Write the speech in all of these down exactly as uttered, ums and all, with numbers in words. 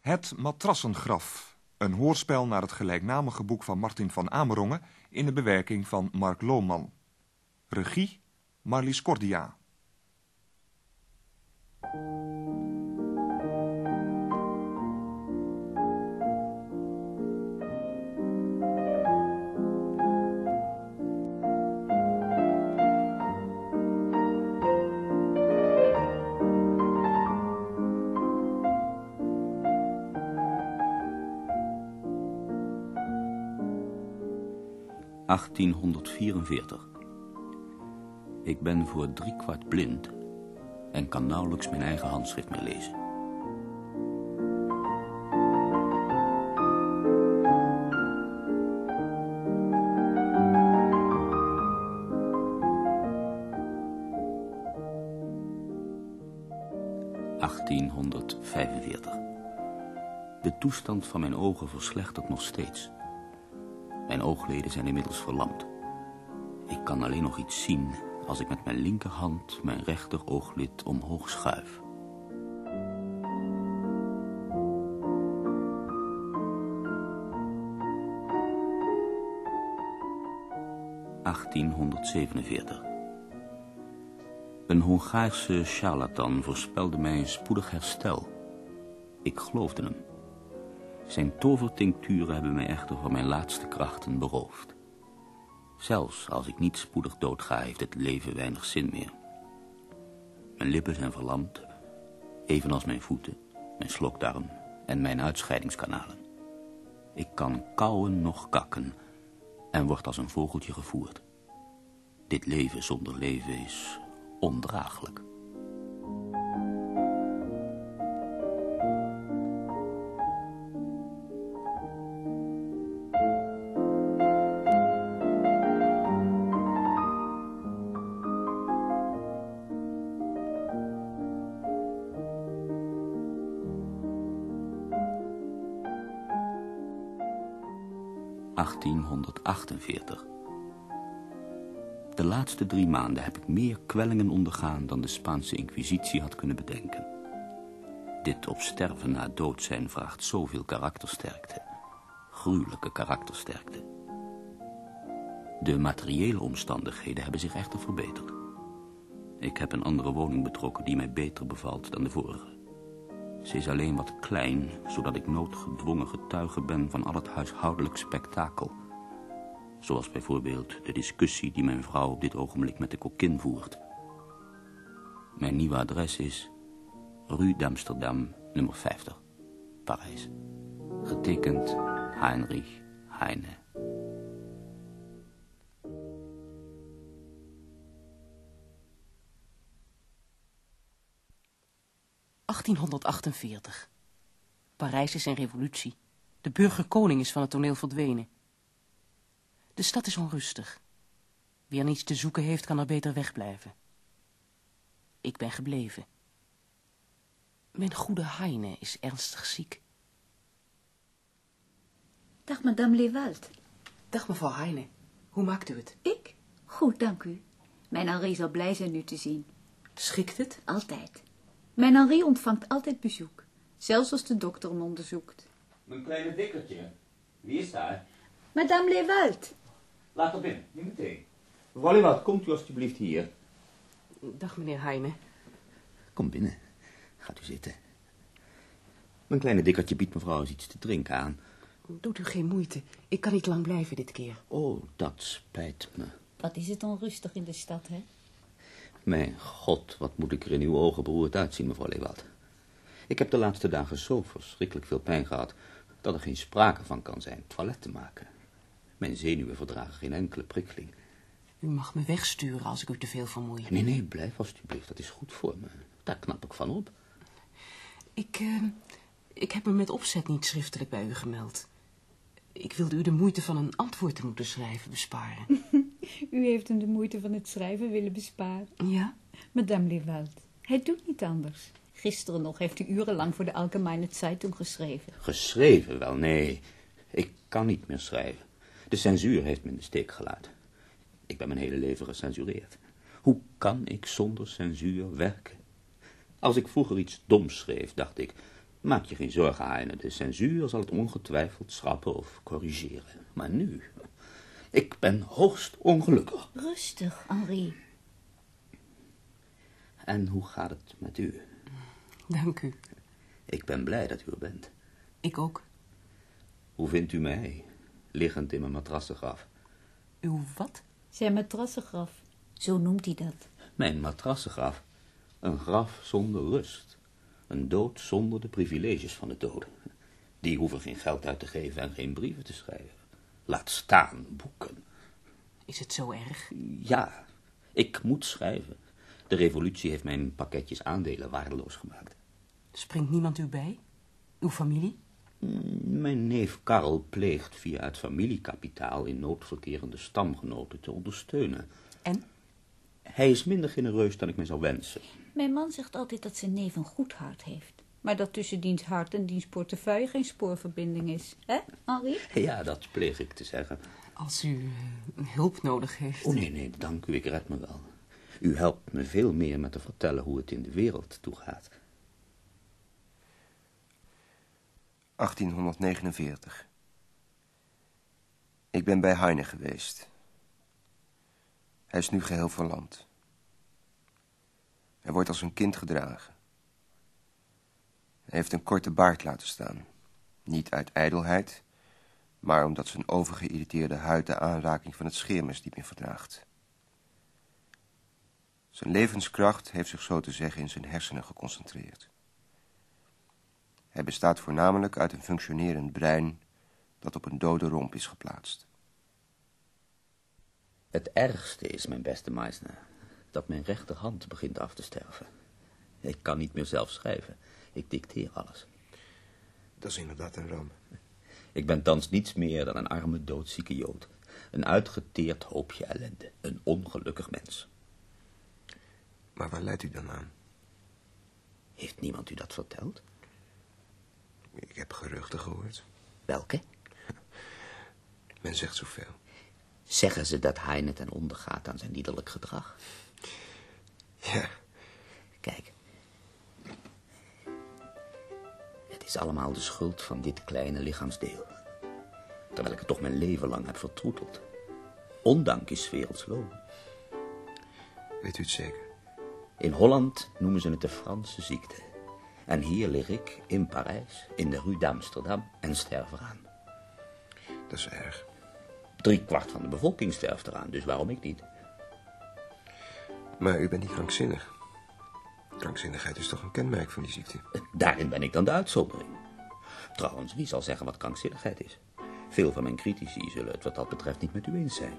Het Matrassengraf, een hoorspel naar het gelijknamige boek van Martin van Amerongen in de bewerking van Mark Lohman. Regie, Marlies Cordia. achttienhonderdvierenveertig. Ik ben voor driekwart blind en kan nauwelijks mijn eigen handschrift meer lezen. achttienhonderdvijfenveertig. De toestand van mijn ogen verslechtert nog steeds. Mijn oogleden zijn inmiddels verlamd. Ik kan alleen nog iets zien als ik met mijn linkerhand mijn rechter ooglid omhoog schuif. achttienhonderdzevenenveertig. Een Hongaarse charlatan voorspelde mij een spoedig herstel. Ik geloofde hem. Zijn tovertincturen hebben mij echter van mijn laatste krachten beroofd. Zelfs als ik niet spoedig doodga, heeft het leven weinig zin meer. Mijn lippen zijn verlamd, evenals mijn voeten, mijn slokdarm en mijn uitscheidingskanalen. Ik kan kauwen noch kakken en word als een vogeltje gevoerd. Dit leven zonder leven is ondraaglijk. achttienhonderdachtenveertig. De laatste drie maanden heb ik meer kwellingen ondergaan dan de Spaanse Inquisitie had kunnen bedenken. Dit op sterven na dood zijn vraagt zoveel karaktersterkte. Gruwelijke karaktersterkte. De materiële omstandigheden hebben zich echter verbeterd. Ik heb een andere woning betrokken die mij beter bevalt dan de vorige. Ze is alleen wat klein, zodat ik noodgedwongen getuige ben van al het huishoudelijk spektakel. Zoals bijvoorbeeld de discussie die mijn vrouw op dit ogenblik met de kokkin voert. Mijn nieuwe adres is Rue d'Amsterdam, nummer vijftig, Parijs. Getekend Heinrich Heine. achttienhonderdachtenveertig. Parijs is in revolutie. De burgerkoning is van het toneel verdwenen. De stad is onrustig. Wie er niets te zoeken heeft, kan er beter wegblijven. Ik ben gebleven. Mijn goede Heine is ernstig ziek. Dag, madame Lewald. Dag, mevrouw Heine. Hoe maakt u het? Ik? Goed, dank u. Mijn Henri zal blij zijn u te zien. Schikt het? Altijd. Mijn Henri ontvangt altijd bezoek. Zelfs als de dokter hem onderzoekt. Mijn kleine dikkertje. Wie is daar? Madame Lewald. Laat er binnen, niet meteen. Mevrouw Lewald, komt u alstublieft hier. Dag, meneer Heine. Kom binnen. Gaat u zitten. Mijn kleine dikkertje biedt mevrouw eens iets te drinken aan. Doet u geen moeite. Ik kan niet lang blijven dit keer. Oh, dat spijt me. Wat is het onrustig in de stad, hè? Mijn god, wat moet ik er in uw ogen beroerd uitzien, mevrouw Lewald. Ik heb de laatste dagen zo verschrikkelijk veel pijn gehad dat er geen sprake van kan zijn toilet te maken. Mijn zenuwen verdragen geen enkele prikkeling. U mag me wegsturen als ik u te veel vermoei. Nee, nee, blijf alstublieft. Dat is goed voor me. Daar knap ik van op. Ik, uh, ik heb me met opzet niet schriftelijk bij u gemeld. Ik wilde u de moeite van een antwoord te moeten schrijven besparen. U heeft hem de moeite van het schrijven willen besparen. Ja? Madame Lewald, hij doet niet anders. Gisteren nog heeft u urenlang voor de Allgemeine Zeitung geschreven. Geschreven? Wel, nee. Ik kan niet meer schrijven. De censuur heeft me in de steek gelaten. Ik ben mijn hele leven gecensureerd. Hoe kan ik zonder censuur werken? Als ik vroeger iets doms schreef, dacht ik, Maak je geen zorgen, Heine. De censuur zal het ongetwijfeld schrappen of corrigeren. Maar nu... Ik ben hoogst ongelukkig. Rustig, Henri. En hoe gaat het met u? Dank u. Ik ben blij dat u er bent. Ik ook. Hoe vindt u mij, liggend in mijn matrassengraf? Uw wat? Zijn matrassengraf. Zo noemt hij dat. Mijn matrassengraf. Een graf zonder rust. Een dood zonder de privileges van de doden. Die hoeven geen geld uit te geven en geen brieven te schrijven. Laat staan boeken. Is het zo erg? Ja, ik moet schrijven. De revolutie heeft mijn pakketjes aandelen waardeloos gemaakt. Springt niemand u bij? Uw familie? Mijn neef Karl pleegt via het familiekapitaal in noodverkerende stamgenoten te ondersteunen. En? Hij is minder genereus dan ik me zou wensen. Mijn man zegt altijd dat zijn neef een goed hart heeft. Maar dat tussen diens hart en diens portefeuille geen spoorverbinding is. Hè, Henri? Ja, dat pleeg ik te zeggen. Als u uh, hulp nodig heeft. Oh, nee, nee, dank u, ik red me wel. U helpt me veel meer met te vertellen hoe het in de wereld toegaat. achttienhonderdnegenenveertig. Ik ben bij Heine geweest. Hij is nu geheel verlamd. Hij wordt als een kind gedragen. Hij heeft een korte baard laten staan. Niet uit ijdelheid, maar omdat zijn overgeïrriteerde huid de aanraking van het scheermes niet meer verdraagt. Zijn levenskracht heeft zich zo te zeggen in zijn hersenen geconcentreerd. Hij bestaat voornamelijk uit een functionerend brein dat op een dode romp is geplaatst. Het ergste is, mijn beste Meisner, dat mijn rechterhand begint af te sterven. Ik kan niet meer zelf schrijven. Ik dicteer alles. Dat is inderdaad een ramp. Ik ben thans niets meer dan een arme, doodzieke Jood. Een uitgeteerd hoopje ellende. Een ongelukkig mens. Maar waar leidt u dan aan? Heeft niemand u dat verteld? Ik heb geruchten gehoord. Welke? Men zegt zoveel. Zeggen ze dat Heine ten onder gaat aan zijn liederlijk gedrag? Ja. Kijk. Het is allemaal de schuld van dit kleine lichaamsdeel. Terwijl ik het toch mijn leven lang heb vertroeteld. Ondank is werelds loon. Weet u het zeker? In Holland noemen ze het de Franse ziekte. En hier lig ik, in Parijs, in de Rue d'Amsterdam en sterf eraan. Dat is erg. Drie kwart van de bevolking sterft eraan, dus waarom ik niet? Maar u bent niet krankzinnig. Krankzinnigheid is toch een kenmerk van die ziekte? Daarin ben ik dan de uitzondering. Trouwens, wie zal zeggen wat krankzinnigheid is? Veel van mijn critici zullen het wat dat betreft niet met u eens zijn.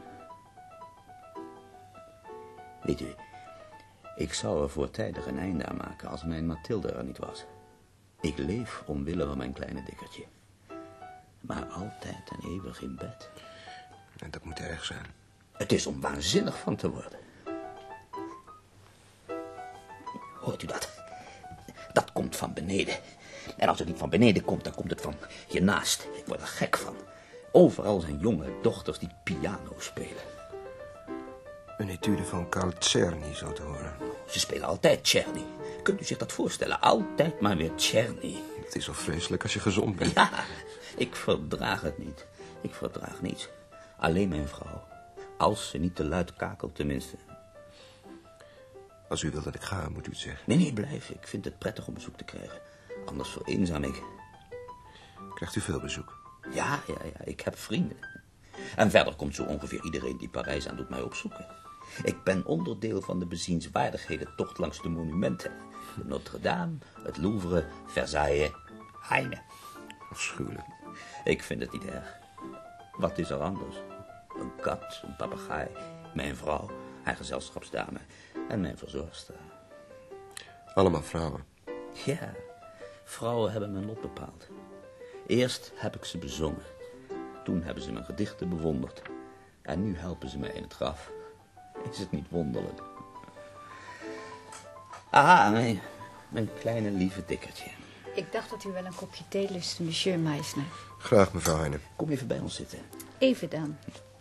Weet u, ik zou er voortijdig een einde aan maken als mijn Mathilde er niet was. Ik leef omwille van mijn kleine dikkertje. Maar altijd en eeuwig in bed. En dat moet erg zijn. Het is om waanzinnig van te worden. Hoort u dat? Dat komt van beneden. En als het niet van beneden komt, dan komt het van je naast. Ik word er gek van. Overal zijn jonge dochters die piano spelen. Een etude van Carl Czerny, zo te horen. Ze spelen altijd Czerny. Kunt u zich dat voorstellen? Altijd maar weer Czerny. Het is al vreselijk als je gezond bent. Ja, ik verdraag het niet. Ik verdraag niets. Alleen mijn vrouw. Als ze niet te luid kakelt, tenminste. Als u wil dat ik ga, moet u het zeggen. Nee, nee, blijf. Ik vind het prettig om bezoek te krijgen. Anders vereenzaam ik. Krijgt u veel bezoek? Ja, ja, ja. Ik heb vrienden. En verder komt zo ongeveer iedereen die Parijs aan doet mij opzoeken. Ik ben onderdeel van de bezienswaardigheden tocht langs de monumenten. De Notre-Dame, het Louvre, Versailles, Heine. Afschuwelijk. Ik vind het niet erg. Wat is er anders? Een kat, een papegaai, mijn vrouw, haar gezelschapsdame en mijn verzorgster. Allemaal vrouwen. Ja, vrouwen hebben mijn lot bepaald. Eerst heb ik ze bezongen. Toen hebben ze mijn gedichten bewonderd. En nu helpen ze mij in het graf. Is het niet wonderlijk? Aha, mijn, mijn kleine lieve dikkertje. Ik dacht dat u wel een kopje thee lustte, monsieur Meisner. Graag, mevrouw Heine. Kom even bij ons zitten. Even dan.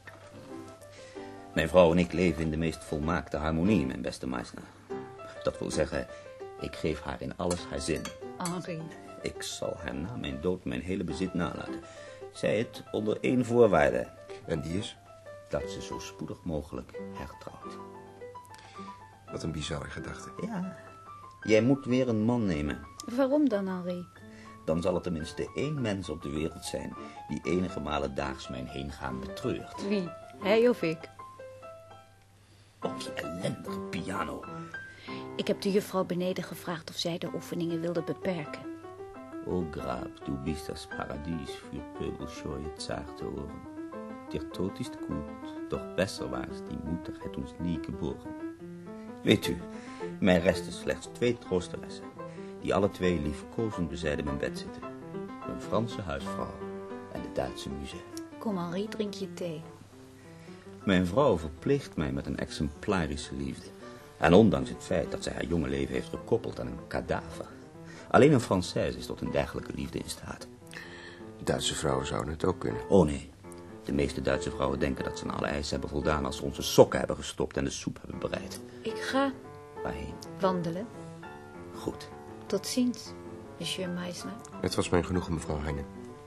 Mijn vrouw en ik leven in de meest volmaakte harmonie, mijn beste Meisner. Dat wil zeggen, ik geef haar in alles haar zin. Henri. Ik zal haar na mijn dood mijn hele bezit nalaten. Zij het onder één voorwaarde. En die is? Dat ze zo spoedig mogelijk hertrouwt. Wat een bizarre gedachte. Ja, jij moet weer een man nemen. Waarom dan, Henri? Dan zal er tenminste één mens op de wereld zijn die enige malen daags mijn heengaan betreurt. Wie? Hij of ik? Oh, die ellendige piano. Ik heb de juffrouw beneden gevraagd of zij de oefeningen wilde beperken. O Grab, du bist das Paradies für pöbelscheue zarte Ohren. Der Tod ist gut, doch besser was die Mutter het ons nie geboren. Weet u, mij resten slechts twee troosteressen, die alle twee liefkozend bezijden mijn bed zitten. Mijn Franse huisvrouw en de Duitse muze. Kom, Henri, drink je thee. Mijn vrouw verpleegt mij met een exemplarische liefde. En ondanks het feit dat zij haar jonge leven heeft gekoppeld aan een kadaver. Alleen een Française is tot een dergelijke liefde in staat. Duitse vrouwen zouden het ook kunnen. Oh nee, de meeste Duitse vrouwen denken dat ze aan alle eisen hebben voldaan als ze onze sokken hebben gestopt en de soep hebben bereid. Ik ga Waarheen? wandelen. Goed. Tot ziens, monsieur Meisner. Het was mijn genoegen, mevrouw Heine.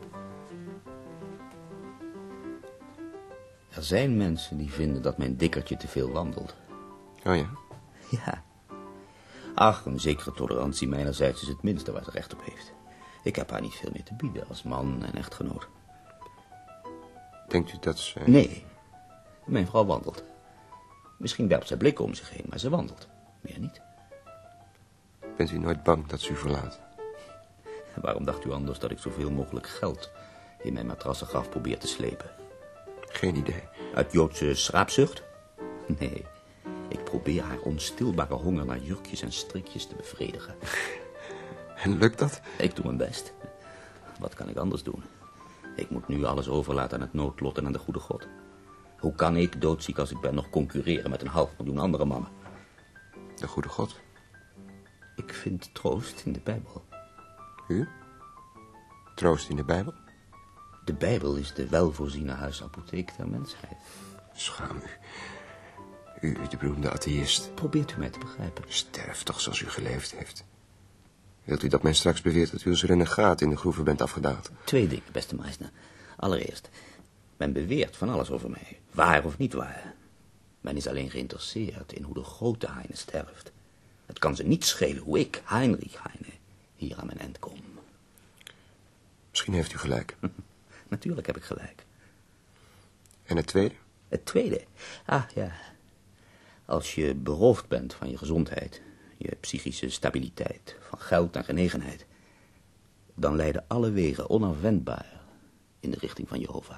Er zijn mensen die vinden dat mijn dikkertje te veel wandelt. Oh ja? Ja. Ach, een zekere tolerantie mijnerzijds is het minste waar ze recht op heeft. Ik heb haar niet veel meer te bieden als man en echtgenoot. Denkt u dat ze... Nee, mijn vrouw wandelt. Misschien werpt zij blikken om zich heen, maar ze wandelt. Meer niet. Bent u nooit bang dat ze u verlaat? Waarom dacht u anders dat ik zoveel mogelijk geld in mijn matrassengraf probeer te slepen? Geen idee. Uit Joodse schraapzucht? Nee, ik probeer haar onstilbare honger naar jurkjes en strikjes te bevredigen. En lukt dat? Ik doe mijn best. Wat kan ik anders doen? Ik moet nu alles overlaten aan het noodlot en aan de goede God. Hoe kan ik, doodziek als ik ben, nog concurreren met een half miljoen andere mannen? De goede God. Ik vind troost in de Bijbel. U? Troost in de Bijbel? De Bijbel is de welvoorziene huisapotheek der mensheid. Schaam u. U, de beroemde atheïst. Probeert u mij te begrijpen? Sterf toch zoals u geleefd heeft. Wilt u dat men straks beweert dat u als renegaat in de groeven bent afgedaald? Twee dingen, beste Meisner. Allereerst, men beweert van alles over mij. Waar of niet waar. Men is alleen geïnteresseerd in hoe de grote Heine sterft. Het kan ze niet schelen hoe ik, Heinrich Heine, hier aan mijn eind kom. Misschien heeft u gelijk. Natuurlijk heb ik gelijk. En het tweede? Het tweede? Ah, ja. Als je beroofd bent van je gezondheid, je psychische stabiliteit, van geld en genegenheid, dan leiden alle wegen onafwendbaar in de richting van Jehovah.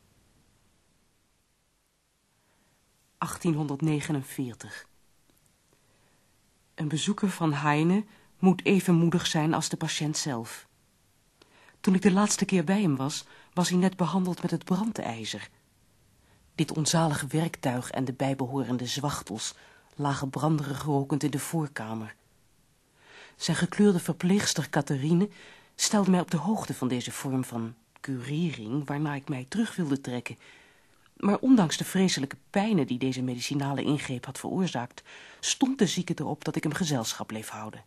achttienhonderdnegenenveertig. Een bezoeker van Heine moet even moedig zijn als de patiënt zelf. Toen ik de laatste keer bij hem was, was hij net behandeld met het brandijzer. Dit onzalige werktuig en de bijbehorende zwachtels lagen branderig rokend in de voorkamer. Zijn gekleurde verpleegster Catherine stelde mij op de hoogte van deze vorm van curering, waarnaar ik mij terug wilde trekken. Maar ondanks de vreselijke pijnen die deze medicinale ingreep had veroorzaakt, stond de zieke erop dat ik hem gezelschap bleef houden.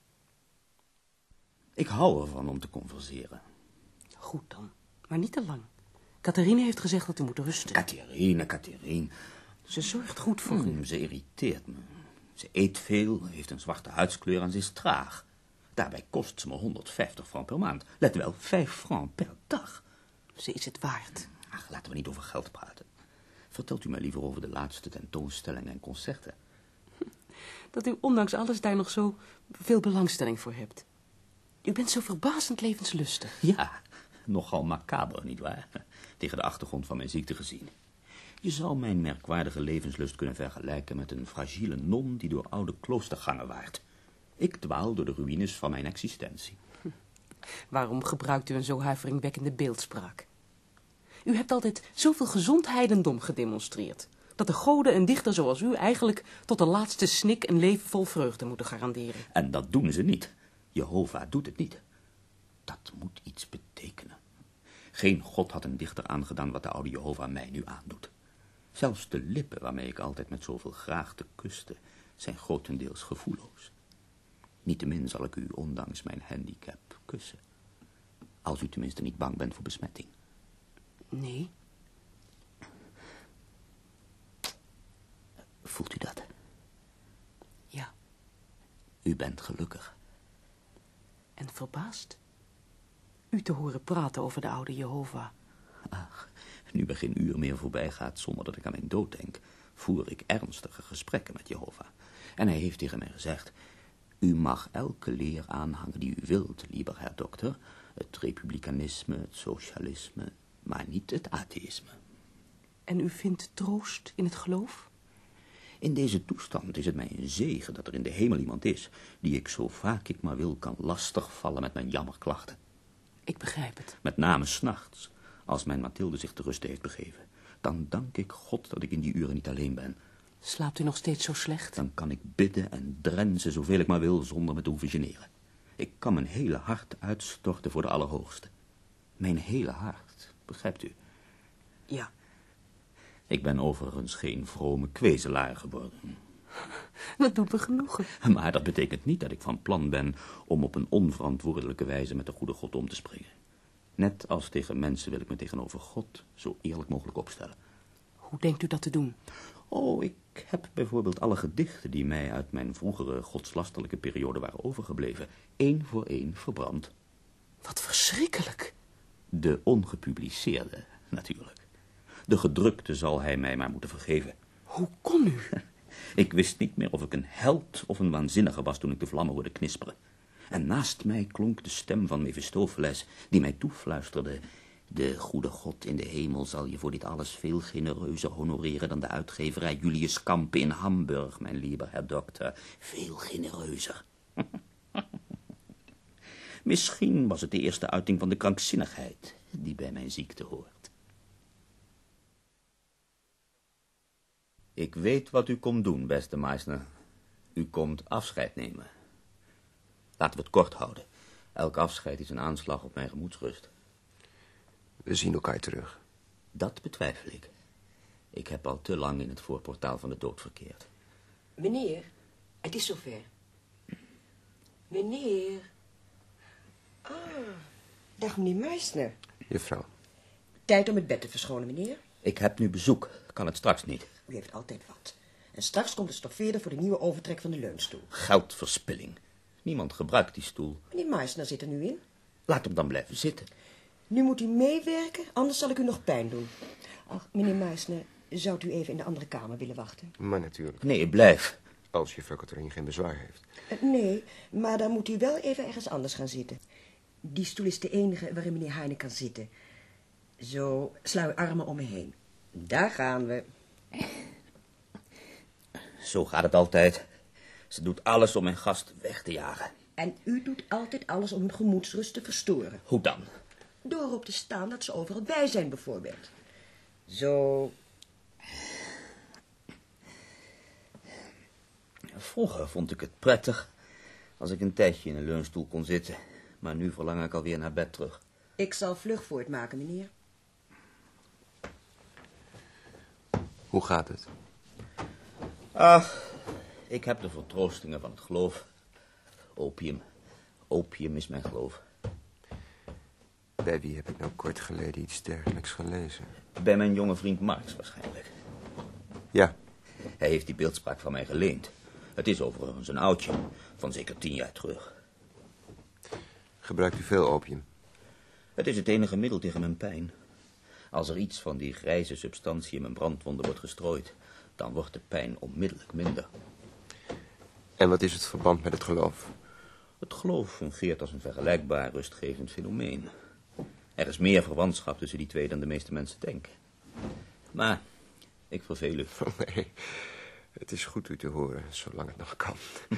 Ik hou ervan om te converseren. Goed dan, maar niet te lang. Catherine heeft gezegd dat u moet rusten. Catherine, Catherine. Ze zorgt goed voor u. Hmm, ze irriteert me. Ze eet veel, heeft een zwarte huidskleur en ze is traag. Daarbij kost ze me honderdvijftig francs per maand. Let wel, vijf francs per dag. Ze is het waard. Ach, laten we niet over geld praten. Vertelt u mij liever over de laatste tentoonstellingen en concerten. Dat u ondanks alles daar nog zo veel belangstelling voor hebt. U bent zo verbazend levenslustig. Ja, nogal macaber, nietwaar? Tegen de achtergrond van mijn ziekte gezien. Je zou mijn merkwaardige levenslust kunnen vergelijken met een fragiele non die door oude kloostergangen waart. Ik dwaal door de ruïnes van mijn existentie. Waarom gebruikt u een zo huiveringwekkende beeldspraak? U hebt altijd zoveel gezond heidendom gedemonstreerd, dat de goden een dichter zoals u eigenlijk tot de laatste snik een leven vol vreugde moeten garanderen. En dat doen ze niet. Jehovah doet het niet. Dat moet iets betekenen. Geen god had een dichter aangedaan wat de oude Jehovah mij nu aandoet. Zelfs de lippen waarmee ik altijd met zoveel graagte kuste, zijn grotendeels gevoelloos. Niettemin zal ik u, ondanks mijn handicap, kussen. Als u tenminste niet bang bent voor besmetting. Nee. Voelt u dat? Ja. U bent gelukkig. En verbaasd? U te horen praten over de oude Jehovah. Ach, nu er geen uur meer voorbij gaat zonder dat ik aan mijn dood denk, voer ik ernstige gesprekken met Jehovah. En hij heeft tegen mij gezegd: u mag elke leer aanhangen die u wilt, lieber Herr Dokter. Het republikeinisme, het socialisme, maar niet het atheïsme. En u vindt troost in het geloof? In deze toestand is het mij een zegen dat er in de hemel iemand is die ik zo vaak ik maar wil kan lastigvallen met mijn jammerklachten. Ik begrijp het. Met name 's nachts, als mijn Mathilde zich te rusten heeft begeven. Dan dank ik God dat ik in die uren niet alleen ben. Slaapt u nog steeds zo slecht? Dan kan ik bidden en drenzen zoveel ik maar wil zonder me te hoeven generen. Ik kan mijn hele hart uitstorten voor de Allerhoogste. Mijn hele hart, begrijpt u? Ja. Ik ben overigens geen vrome kwezelaar geworden. Dat doet me genoegen. Maar dat betekent niet dat ik van plan ben om op een onverantwoordelijke wijze met de goede God om te springen. Net als tegen mensen wil ik me tegenover God zo eerlijk mogelijk opstellen. Hoe denkt u dat te doen? Oh, ik heb bijvoorbeeld alle gedichten die mij uit mijn vroegere godslasterlijke periode waren overgebleven, één voor één verbrand. Wat verschrikkelijk. De ongepubliceerde, natuurlijk. De gedrukte zal hij mij maar moeten vergeven. Hoe kon u? Ik wist niet meer of ik een held of een waanzinnige was toen ik de vlammen hoorde knisperen. En naast mij klonk de stem van Mephistopheles, die mij toefluisterde: de goede God in de hemel zal je voor dit alles veel genereuzer honoreren dan de uitgeverij Julius Campe in Hamburg, mijn lieve Herr Dokter. Veel genereuzer. Misschien was het de eerste uiting van de krankzinnigheid die bij mijn ziekte hoort. Ik weet wat u komt doen, beste Meisner. U komt afscheid nemen. Laten we het kort houden. Elk afscheid is een aanslag op mijn gemoedsrust. We zien elkaar terug. Dat betwijfel ik. Ik heb al te lang in het voorportaal van de dood verkeerd. Meneer, het is zover. Meneer. Ah, dag meneer Meisner. Juffrouw. Tijd om het bed te verschonen, meneer. Ik heb nu bezoek. Kan het straks niet. U heeft altijd wat. En straks komt de stoffeerder voor de nieuwe overtrek van de leunstoel. Geldverspilling. Niemand gebruikt die stoel. Meneer Meisner zit er nu in. Laat hem dan blijven zitten. Nu moet u meewerken, anders zal ik u nog pijn doen. Ach, meneer Meisner, zou u even in de andere kamer willen wachten? Maar natuurlijk. Nee, blijf. Als juffrouw Catherine geen bezwaar heeft. Uh, nee, maar dan moet u wel even ergens anders gaan zitten. Die stoel is de enige waarin meneer Heine kan zitten. Zo, sla uw armen om me heen. Daar gaan we. Zo gaat het altijd. Ze doet alles om mijn gast weg te jagen. En u doet altijd alles om hun gemoedsrust te verstoren. Hoe dan? Door erop te staan dat ze overal bij zijn, bijvoorbeeld. Zo. Vroeger vond ik het prettig als ik een tijdje in een leunstoel kon zitten. Maar nu verlang ik alweer naar bed terug. Ik zal vlug voortmaken, meneer. Hoe gaat het? Ach, ik heb de vertroostingen van het geloof. Opium. Opium is mijn geloof. Bij wie heb ik nou kort geleden iets dergelijks gelezen? Bij mijn jonge vriend Marx waarschijnlijk. Ja. Hij heeft die beeldspraak van mij geleend. Het is overigens een oudje, van zeker tien jaar terug. Gebruikt u veel opium? Het is het enige middel tegen mijn pijn. Als er iets van die grijze substantie in mijn brandwonden wordt gestrooid, dan wordt de pijn onmiddellijk minder. En wat is het verband met het geloof? Het geloof fungeert als een vergelijkbaar rustgevend fenomeen. Er is meer verwantschap tussen die twee dan de meeste mensen denken. Maar ik verveel u. Oh, nee, het is goed u te horen, zolang het nog kan.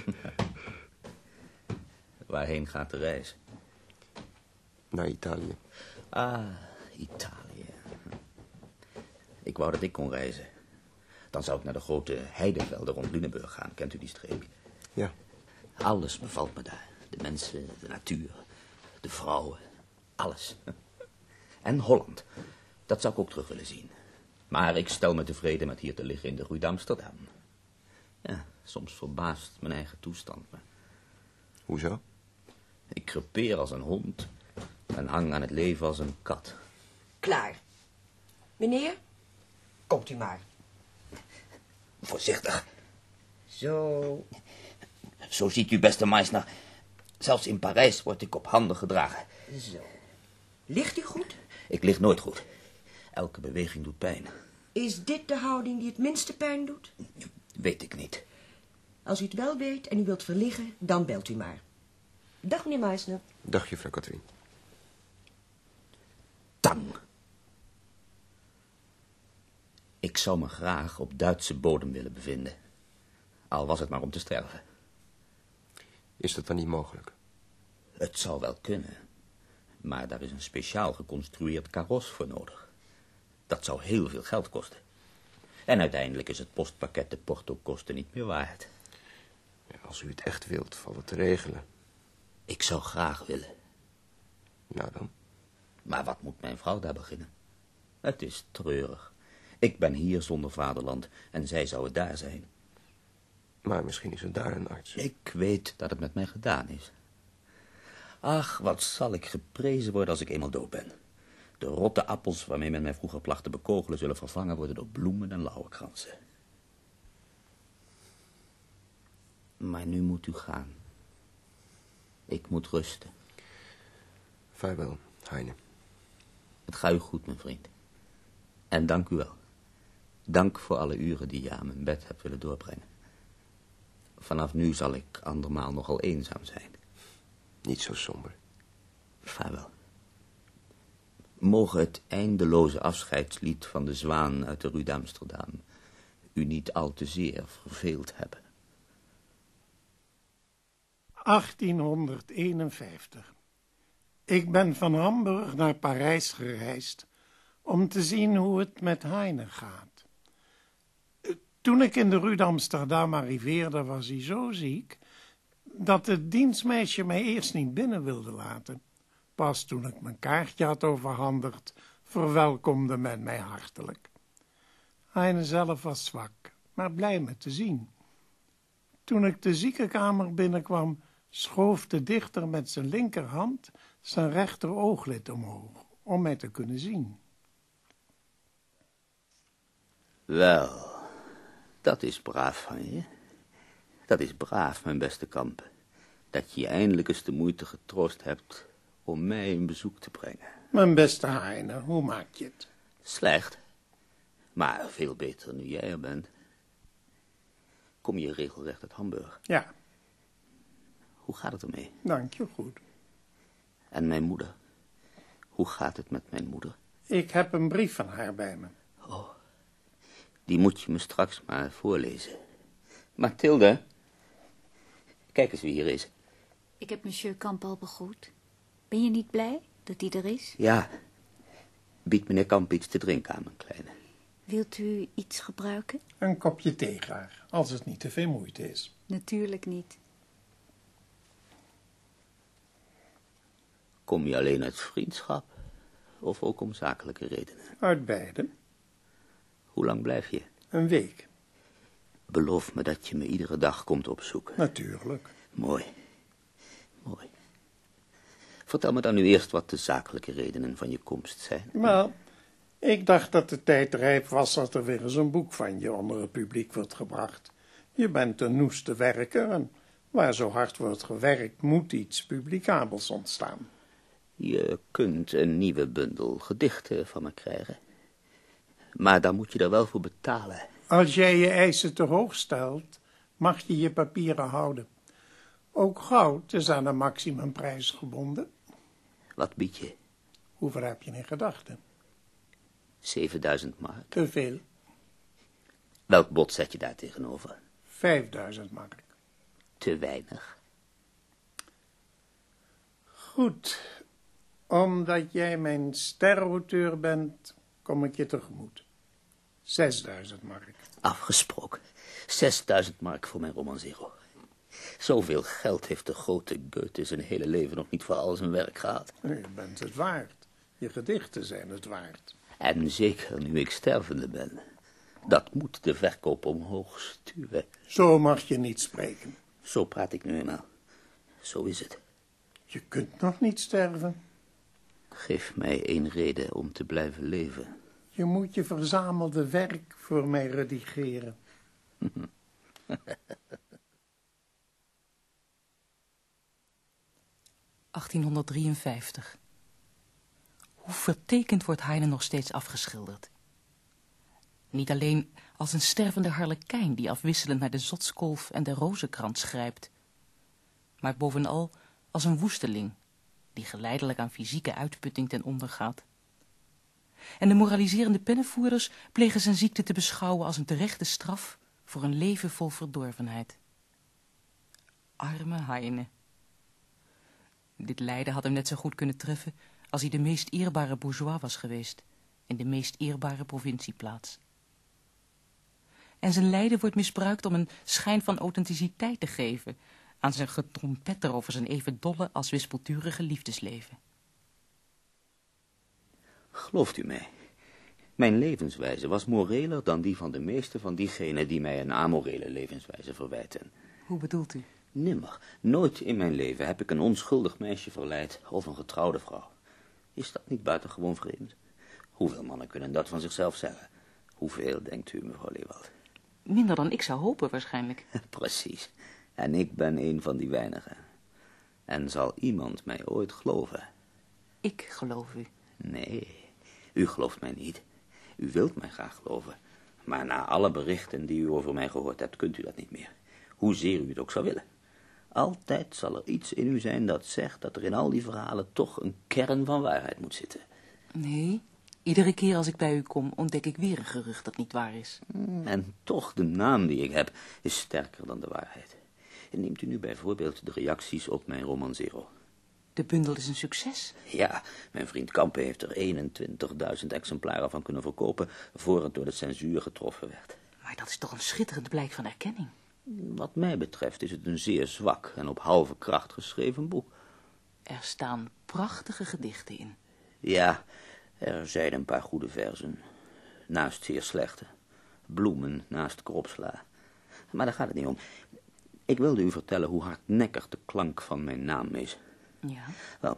Waarheen gaat de reis? Naar Italië. Ah, Italië. Ik wou dat ik kon reizen. Dan zou ik naar de grote heidevelden rond Lunenburg gaan. Kent u die streek? Ja. Alles bevalt me daar. De mensen, de natuur, de vrouwen, alles. En Holland. Dat zou ik ook terug willen zien. Maar ik stel me tevreden met hier te liggen in de Rue d'Amsterdam. Ja, soms verbaast mijn eigen toestand me. Hoezo? Ik crepeer als een hond en hang aan het leven als een kat. Klaar. Meneer, komt u maar. Voorzichtig. Zo. Zo ziet u, beste Meisner. Zelfs in Parijs word ik op handen gedragen. Zo. Ligt u goed? Ik lig nooit goed. Elke beweging doet pijn. Is dit de houding die het minste pijn doet? Weet ik niet. Als u het wel weet en u wilt verliggen, dan belt u maar. Dag, meneer Meisner. Dag, juffrouw Katrien. Tang. Ik zou me graag op Duitse bodem willen bevinden. Al was het maar om te sterven. Is dat dan niet mogelijk? Het zou wel kunnen. Maar daar is een speciaal geconstrueerd karos voor nodig. Dat zou heel veel geld kosten. En uiteindelijk is het postpakket de portokosten niet meer waard. Ja, als u het echt wilt, valt het te regelen. Ik zou graag willen. Nou dan. Maar wat moet mijn vrouw daar beginnen? Het is treurig. Ik ben hier zonder vaderland en zij zou het daar zijn. Maar misschien is er daar een arts. Ik weet dat het met mij gedaan is. Ach, wat zal ik geprezen worden als ik eenmaal dood ben. De rotte appels waarmee men mij vroeger placht te bekogelen zullen vervangen worden door bloemen en lauwerkransen. Maar nu moet u gaan. Ik moet rusten. Vaarwel, Heine. Het gaat u goed, mijn vriend. En dank u wel. Dank voor alle uren die je aan mijn bed hebt willen doorbrengen. Vanaf nu zal ik andermaal nogal eenzaam zijn. Niet zo somber. Vaarwel. Mogen het eindeloze afscheidslied van de zwaan uit de Rue d'Amsterdam u niet al te zeer verveeld hebben. achttienhonderdeenenvijftig. Ik ben van Hamburg naar Parijs gereisd om te zien hoe het met Heine gaat. Toen ik in de Rue d'Amsterdam arriveerde, was hij zo ziek dat het dienstmeisje mij eerst niet binnen wilde laten. Pas toen ik mijn kaartje had overhandigd, verwelkomde men mij hartelijk. Heine zelf was zwak, maar blij me te zien. Toen ik de ziekenkamer binnenkwam, schoof de dichter met zijn linkerhand zijn rechter ooglid omhoog, om mij te kunnen zien. Wel, dat is braaf van je. Dat is braaf, mijn beste Kampen. Dat je je eindelijk eens de moeite getroost hebt om mij een bezoek te brengen. Mijn beste Heine, hoe maak je het? Slecht, maar veel beter nu jij er bent. Kom je regelrecht uit Hamburg? Ja. Hoe gaat het ermee? Dank je, goed. En mijn moeder? Hoe gaat het met mijn moeder? Ik heb een brief van haar bij me. Oh, die moet je me straks maar voorlezen. Mathilde, kijk eens wie hier is. Ik heb monsieur Kamp al begroet. Ben je niet blij dat hij er is? Ja, bied meneer Kamp iets te drinken aan, mijn kleine. Wilt u iets gebruiken? Een kopje thee graag, als het niet te veel moeite is. Natuurlijk niet. Kom je alleen uit vriendschap of ook om zakelijke redenen? Uit beide. Hoe lang blijf je? Een week. Beloof me dat je me iedere dag komt opzoeken. Natuurlijk. Mooi. Mooi. Vertel me dan nu eerst wat de zakelijke redenen van je komst zijn. Wel, ik dacht dat de tijd rijp was dat er weer eens een boek van je onder het publiek wordt gebracht. Je bent een noeste werker en waar zo hard wordt gewerkt moet iets publicabels ontstaan. Je kunt een nieuwe bundel gedichten van me krijgen. Maar dan moet je er wel voor betalen. Als jij je eisen te hoog stelt, mag je je papieren houden. Ook goud is aan een maximumprijs gebonden. Wat bied je? Hoeveel heb je in gedachten? zevenduizend mark. Te veel. Welk bod zet je daar tegenover? Vijfduizend mark. Te weinig. Goed. Omdat jij mijn sterauteur bent, kom ik je tegemoet. Zesduizend mark. Afgesproken. Zesduizend mark voor mijn romancero. Zoveel geld heeft de grote Goethe zijn hele leven nog niet voor al zijn werk gehad. Je bent het waard. Je gedichten zijn het waard. En zeker nu ik stervende ben. Dat moet de verkoop omhoog stuwen. Zo mag je niet spreken. Zo praat ik nu eenmaal. Zo is het. Je kunt nog niet sterven. Geef mij één reden om te blijven leven. Je moet je verzamelde werk voor mij redigeren. achttienhonderddrieënvijftig. Hoe vertekend wordt Heine nog steeds afgeschilderd. Niet alleen als een stervende harlekijn die afwisselend naar de zotskolf en de rozenkrans grijpt, maar bovenal als een woesteling die geleidelijk aan fysieke uitputting ten onder gaat. En de moraliserende pennenvoerders plegen zijn ziekte te beschouwen als een terechte straf voor een leven vol verdorvenheid. Arme Heine. Dit lijden had hem net zo goed kunnen treffen als hij de meest eerbare bourgeois was geweest in de meest eerbare provincieplaats. En zijn lijden wordt misbruikt om een schijn van authenticiteit te geven aan zijn getrompetter over zijn even dolle als wispelturige liefdesleven. Gelooft u mij? Mijn levenswijze was moreler dan die van de meeste van diegenen die mij een amorele levenswijze verwijten. Hoe bedoelt u? Nimmer, nooit in mijn leven heb ik een onschuldig meisje verleid of een getrouwde vrouw. Is dat niet buitengewoon vreemd? Hoeveel mannen kunnen dat van zichzelf zeggen? Hoeveel, denkt u, mevrouw Leewald? Minder dan ik zou hopen, waarschijnlijk. Precies. En ik ben een van die weinigen. En zal iemand mij ooit geloven? Ik geloof u. Nee, u gelooft mij niet. U wilt mij graag geloven. Maar na alle berichten die u over mij gehoord hebt, kunt u dat niet meer. Hoezeer u het ook zou willen. Altijd zal er iets in u zijn dat zegt dat er in al die verhalen toch een kern van waarheid moet zitten. Nee, iedere keer als ik bij u kom, ontdek ik weer een gerucht dat niet waar is. En toch, de naam die ik heb, is sterker dan de waarheid. Neemt u nu bijvoorbeeld de reacties op mijn roman Zero. De bundel is een succes. Ja, mijn vriend Kampen heeft er eenentwintigduizend exemplaren van kunnen verkopen voor het door de censuur getroffen werd. Maar dat is toch een schitterend blijk van erkenning. Wat mij betreft is het een zeer zwak en op halve kracht geschreven boek. Er staan prachtige gedichten in. Ja, er zijn een paar goede verzen. Naast zeer slechte. Bloemen naast kropsla. Maar daar gaat het niet om. Ik wilde u vertellen hoe hardnekkig de klank van mijn naam is. Ja. Wel,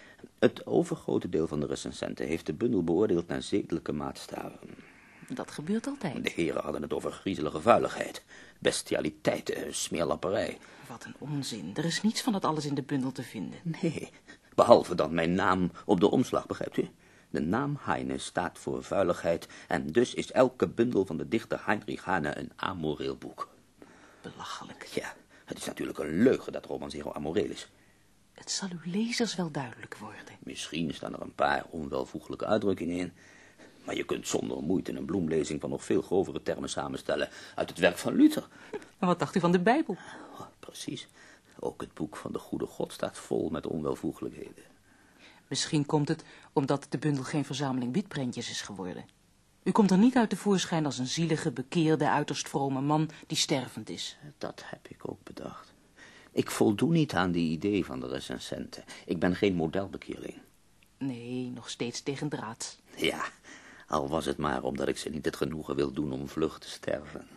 het overgrote deel van de recensenten heeft de bundel beoordeeld naar zedelijke maatstaven. Dat gebeurt altijd. De heren hadden het over griezelige vuiligheid, bestialiteiten, smeerlapperij. Wat een onzin. Er is niets van dat alles in de bundel te vinden. Nee, behalve dan mijn naam op de omslag, begrijpt u? De naam Heine staat voor vuiligheid en dus is elke bundel van de dichter Heinrich Heine een amoreel boek. Belachelijk. Ja, het is natuurlijk een leugen dat Roman Zero amoreel is. Het zal uw lezers wel duidelijk worden. Misschien staan er een paar onwelvoeglijke uitdrukkingen in. Maar je kunt zonder moeite een bloemlezing van nog veel grovere termen samenstellen uit het werk van Luther. En wat dacht u van de Bijbel? Oh, precies. Ook het boek van de goede God staat vol met onwelvoeglijkheden. Misschien komt het omdat de bundel geen verzameling witprentjes is geworden. U komt er niet uit tevoorschijn als een zielige, bekeerde, uiterst vrome man die stervend is. Dat heb ik ook bedacht. Ik voldoe niet aan die idee van de recensenten. Ik ben geen modelbekeerling. Nee, nog steeds tegendraads. Ja, al was het maar omdat ik ze niet het genoegen wil doen om vlug te sterven.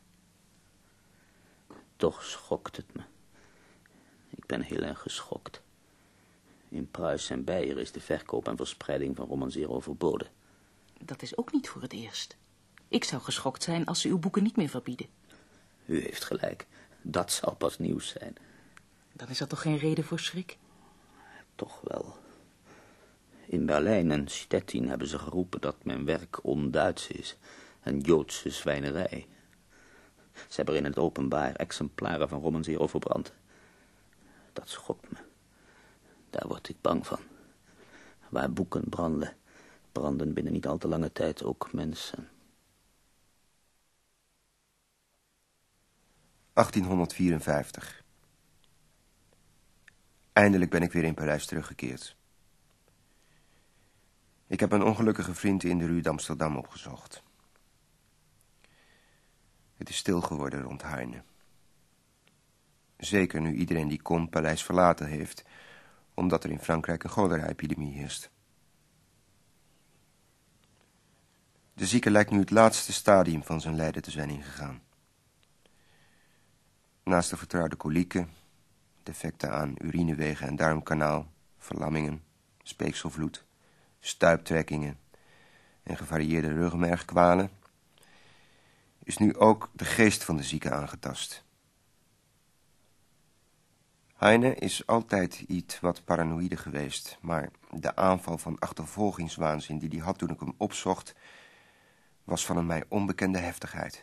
Toch schokt het me. Ik ben heel erg geschokt. In Pruis en Beier is de verkoop en verspreiding van Roman Zero verboden. Dat is ook niet voor het eerst. Ik zou geschokt zijn als ze uw boeken niet meer verbieden. U heeft gelijk. Dat zal pas nieuws zijn. Dan is dat toch geen reden voor schrik? Toch wel. In Berlijn en Stettin hebben ze geroepen dat mijn werk on-Duits is. Een Joodse zwijnerij. Ze hebben er in het openbaar exemplaren van Roman Zero verbrand. Dat schokt me. Daar word ik bang van. Waar boeken branden, branden binnen niet al te lange tijd ook mensen. achttienhonderdvierenvijftig. Eindelijk ben ik weer in Parijs teruggekeerd. Ik heb een ongelukkige vriend in de Rue d'Amsterdam opgezocht. Het is stil geworden rond Heine. Zeker nu iedereen die kon Parijs verlaten heeft, omdat er in Frankrijk een cholera-epidemie heerst. De zieke lijkt nu het laatste stadium van zijn lijden te zijn ingegaan. Naast de vertrouwde kolieken, defecten aan urinewegen en darmkanaal, verlammingen, speekselvloed, stuiptrekkingen en gevarieerde ruggenmergkwalen, is nu ook de geest van de zieke aangetast. Heine is altijd iets wat paranoïde geweest, maar de aanval van achtervolgingswaanzin die hij had toen ik hem opzocht, was van een mij onbekende heftigheid.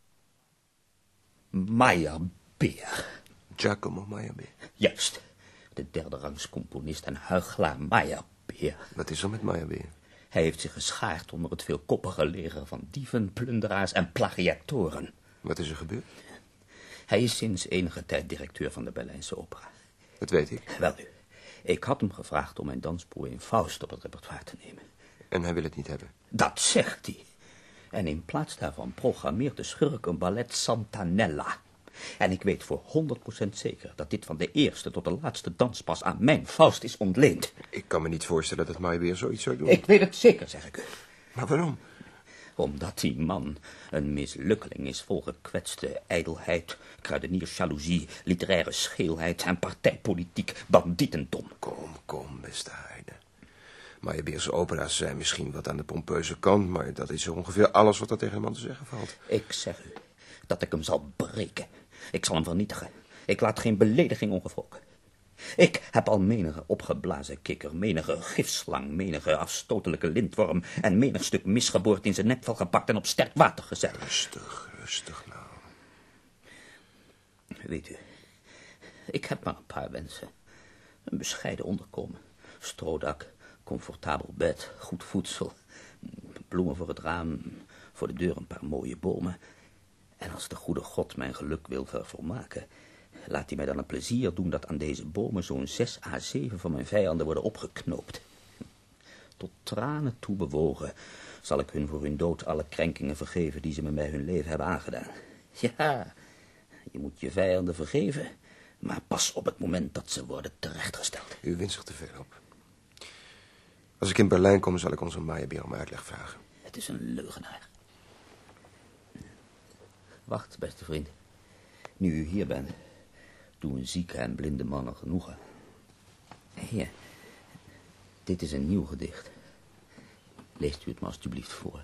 Meyerbeer. Giacomo Meyerbeer. Juist. De derde rangs componist en huichelaar Meyerbeer. Wat is er met Meyerbeer? Hij heeft zich geschaard onder het veelkoppige leger van dieven, plunderaars en plagiatoren. Wat is er gebeurd? Hij is sinds enige tijd directeur van de Berlijnse opera. Dat weet ik. Wel nu, ik had hem gevraagd om mijn dansbroer in Faust op het repertoire te nemen. En hij wil het niet hebben? Dat zegt hij. En in plaats daarvan programmeert de schurk een ballet Santanella. En ik weet voor honderd procent zeker dat dit van de eerste tot de laatste danspas aan mijn Faust is ontleend. Ik kan me niet voorstellen dat Meyerbeer zoiets zou doen. Ik weet het zeker, zeg ik u. Maar waarom? Omdat die man een mislukkeling is vol gekwetste ijdelheid, kruideniersjaloezie, literaire scheelheid en partijpolitiek bandietentom. Kom, kom, beste Heine. Meyerbeers opera's zijn misschien wat aan de pompeuze kant, maar dat is ongeveer alles wat er tegen een man te zeggen valt. Ik zeg u dat ik hem zal breken. Ik zal hem vernietigen. Ik laat geen belediging ongewroken. Ik heb al menige opgeblazen kikker, menige gifslang, menige afstotelijke lintworm en menig stuk misgeboord in zijn nekvel gepakt en op sterk water gezet. Rustig, rustig nou. Weet u, ik heb maar een paar wensen. Een bescheiden onderkomen, stroodak, comfortabel bed, goed voedsel, bloemen voor het raam, voor de deur een paar mooie bomen. En als de goede God mijn geluk wil vervolmaken, laat hij mij dan het plezier doen dat aan deze bomen zo'n zes à zeven van mijn vijanden worden opgeknoopt. Tot tranen toe bewogen zal ik hun voor hun dood alle krenkingen vergeven die ze me bij hun leven hebben aangedaan. Ja, je moet je vijanden vergeven, maar pas op het moment dat ze worden terechtgesteld. U wint zich te veel op. Als ik in Berlijn kom, zal ik onze Meyerbeer om uitleg vragen. Het is een leugenaar. Wacht, beste vriend. Nu u hier bent, doe een zieke en blinde man een genoegen. Hier, dit is een nieuw gedicht. Leest u het me alstublieft voor.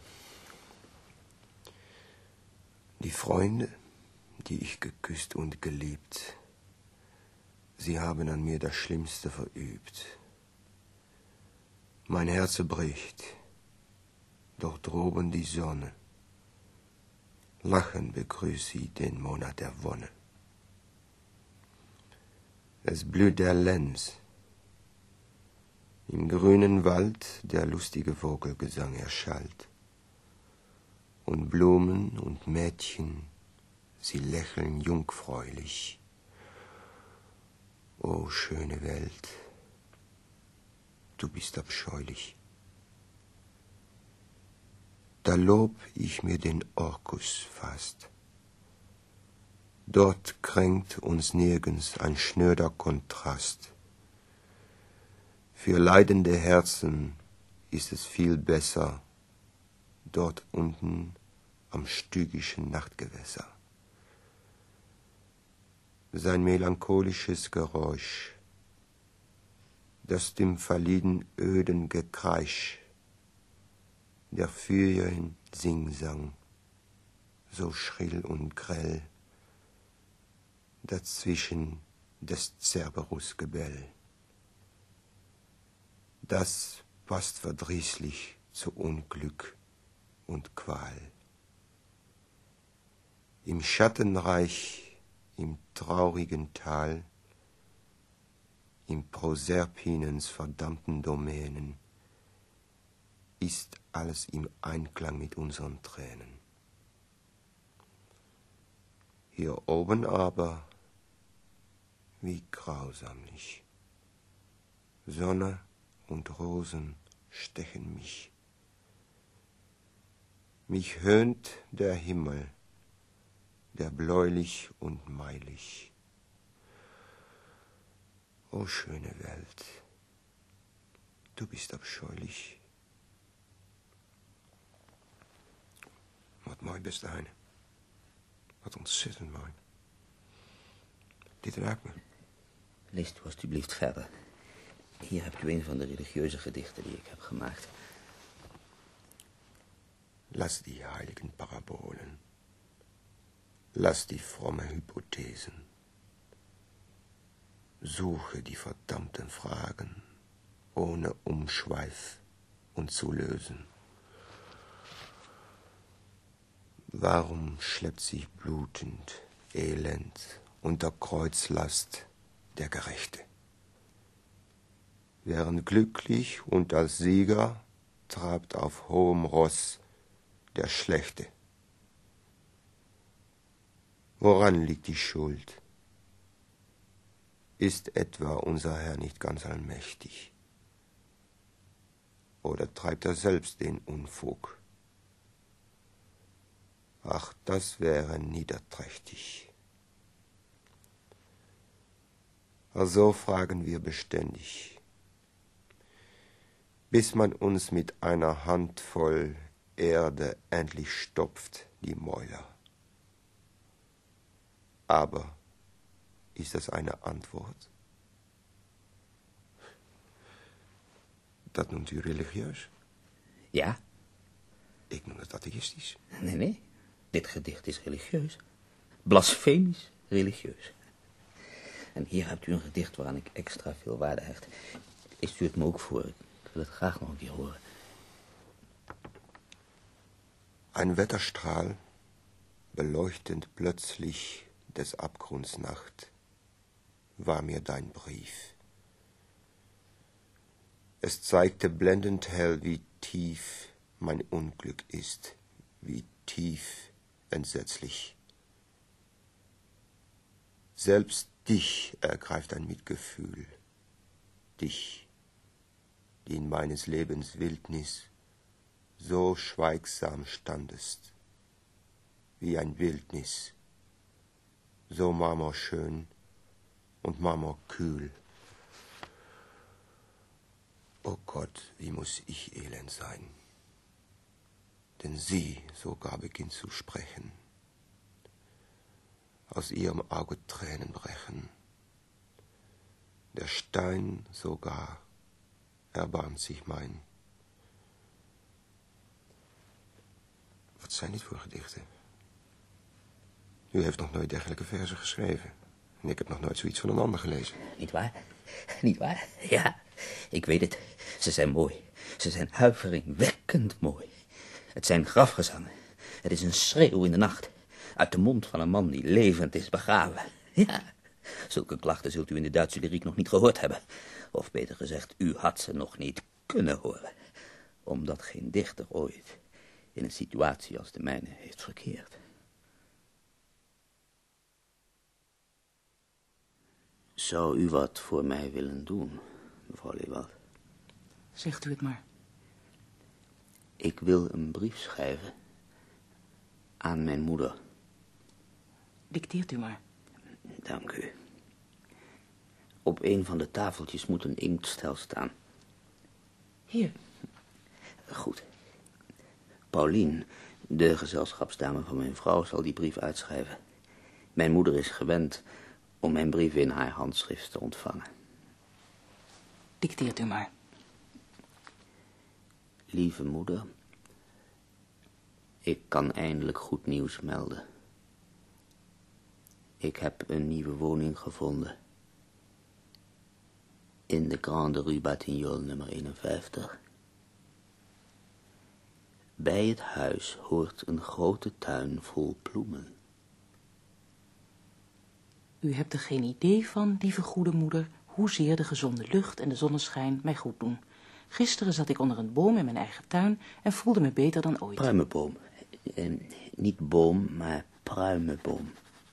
Die Freunde, die ich geküsst und geliebt, sie haben an mir das Schlimmste verübt. Mein Herz bricht, doch droben die Sonne. Lachen begrüßt sie den Monat der Wonne. Es blüht der Lenz. Im grünen Wald der lustige Vogelgesang erschallt. Und Blumen und Mädchen, sie lächeln jungfräulich. O schöne Welt, du bist abscheulich. Da lob ich mir den Orkus fast. Dort kränkt uns nirgends ein schnöder Kontrast. Für leidende Herzen ist es viel besser, dort unten am stygischen Nachtgewässer. Sein melancholisches Geräusch, das dem verliehen öden Gekreisch, der Fürien Singsang, so schrill und grell, dazwischen des Cerberus Gebell. Das passt verdrießlich zu Unglück und Qual. Im Schattenreich, im traurigen Tal, im Proserpinens verdammten Domänen, ist alles im Einklang mit unseren Tränen. Hier oben aber, wie grausamlich. Sonne und Rosen stechen mich. Mich höhnt der Himmel, der bläulich und mailig. O schöne Welt, du bist abscheulich. Wat mooi, beste Heine. Wat ontzettend mooi. Dit raakt me. Leest u alstublieft verder. Hier hebt u een van de religieuze gedichten die ik heb gemaakt. Lass die heiligen Parabolen. Lass die fromme Hypothesen. Suche die verdammten Fragen, ohne Umschweif und zu lösen. Warum schleppt sich blutend, elend unter Kreuzlast der Gerechte? Während glücklich und als Sieger trabt auf hohem Ross der Schlechte. Woran liegt die Schuld? Ist etwa unser Herr nicht ganz allmächtig? Oder treibt er selbst den Unfug? Ach, das wäre niederträchtig. Also fragen wir beständig, bis man uns mit einer Handvoll Erde endlich stopft die Mäuler. Aber ist das eine Antwort? Dat noemt u religieus? Ja? Ik noem het atheïstisch. Nee, nee. Dit gedicht is religieus. Blasfemisch religieus. En hier hebt u een gedicht waaraan ik extra veel waarde hecht. Leest u het me ook voor? Ik wil het graag nog een keer horen. Ein Wetterstrahl, beleuchtend plötzlich des Abgrunds Nacht, war mir dein Brief. Es zeigte blendend hell, wie tief mein Unglück ist, wie tief entsetzlich. Selbst dich ergreift ein Mitgefühl, dich, die in meines Lebens Wildnis so schweigsam standest, wie ein Wildnis, so marmorschön und marmorkühl. O Gott, wie muss ich elend sein, denn sie sogar beginnt zu sprechen, aus ihrem Auge Tränen brechen, der Stein sogar erbarmt sich mein. Wat zijn dit voor gedichten? U heeft nog nooit dergelijke verzen geschreven. En ik heb nog nooit zoiets van een ander gelezen. Niet waar? Niet waar? Ja, ik weet het. Ze zijn mooi. Ze zijn huiveringwekkend mooi. Het zijn grafgezangen. Het is een schreeuw in de nacht. Uit de mond van een man die levend is begraven. Ja, zulke klachten zult u in de Duitse lyriek nog niet gehoord hebben. Of beter gezegd, u had ze nog niet kunnen horen. Omdat geen dichter ooit in een situatie als de mijne heeft verkeerd. Zou u wat voor mij willen doen, mevrouw Lewald? Zegt u het maar. Ik wil een brief schrijven aan mijn moeder. Dicteert u maar. Dank u. Op een van de tafeltjes moet een inktstel staan. Hier. Goed. Paulien, de gezelschapsdame van mijn vrouw, zal die brief uitschrijven. Mijn moeder is gewend om mijn brieven in haar handschrift te ontvangen. Dicteert u maar. Lieve moeder, ik kan eindelijk goed nieuws melden. Ik heb een nieuwe woning gevonden. In de Grande Rue Batignolles nummer eenenvijftig. Bij het huis hoort een grote tuin vol bloemen. U hebt er geen idee van, lieve goede moeder, hoezeer de gezonde lucht en de zonneschijn mij goed doen. Gisteren zat ik onder een boom in mijn eigen tuin en voelde me beter dan ooit. Pruimenboom. Eh, niet boom, maar pruimenboom.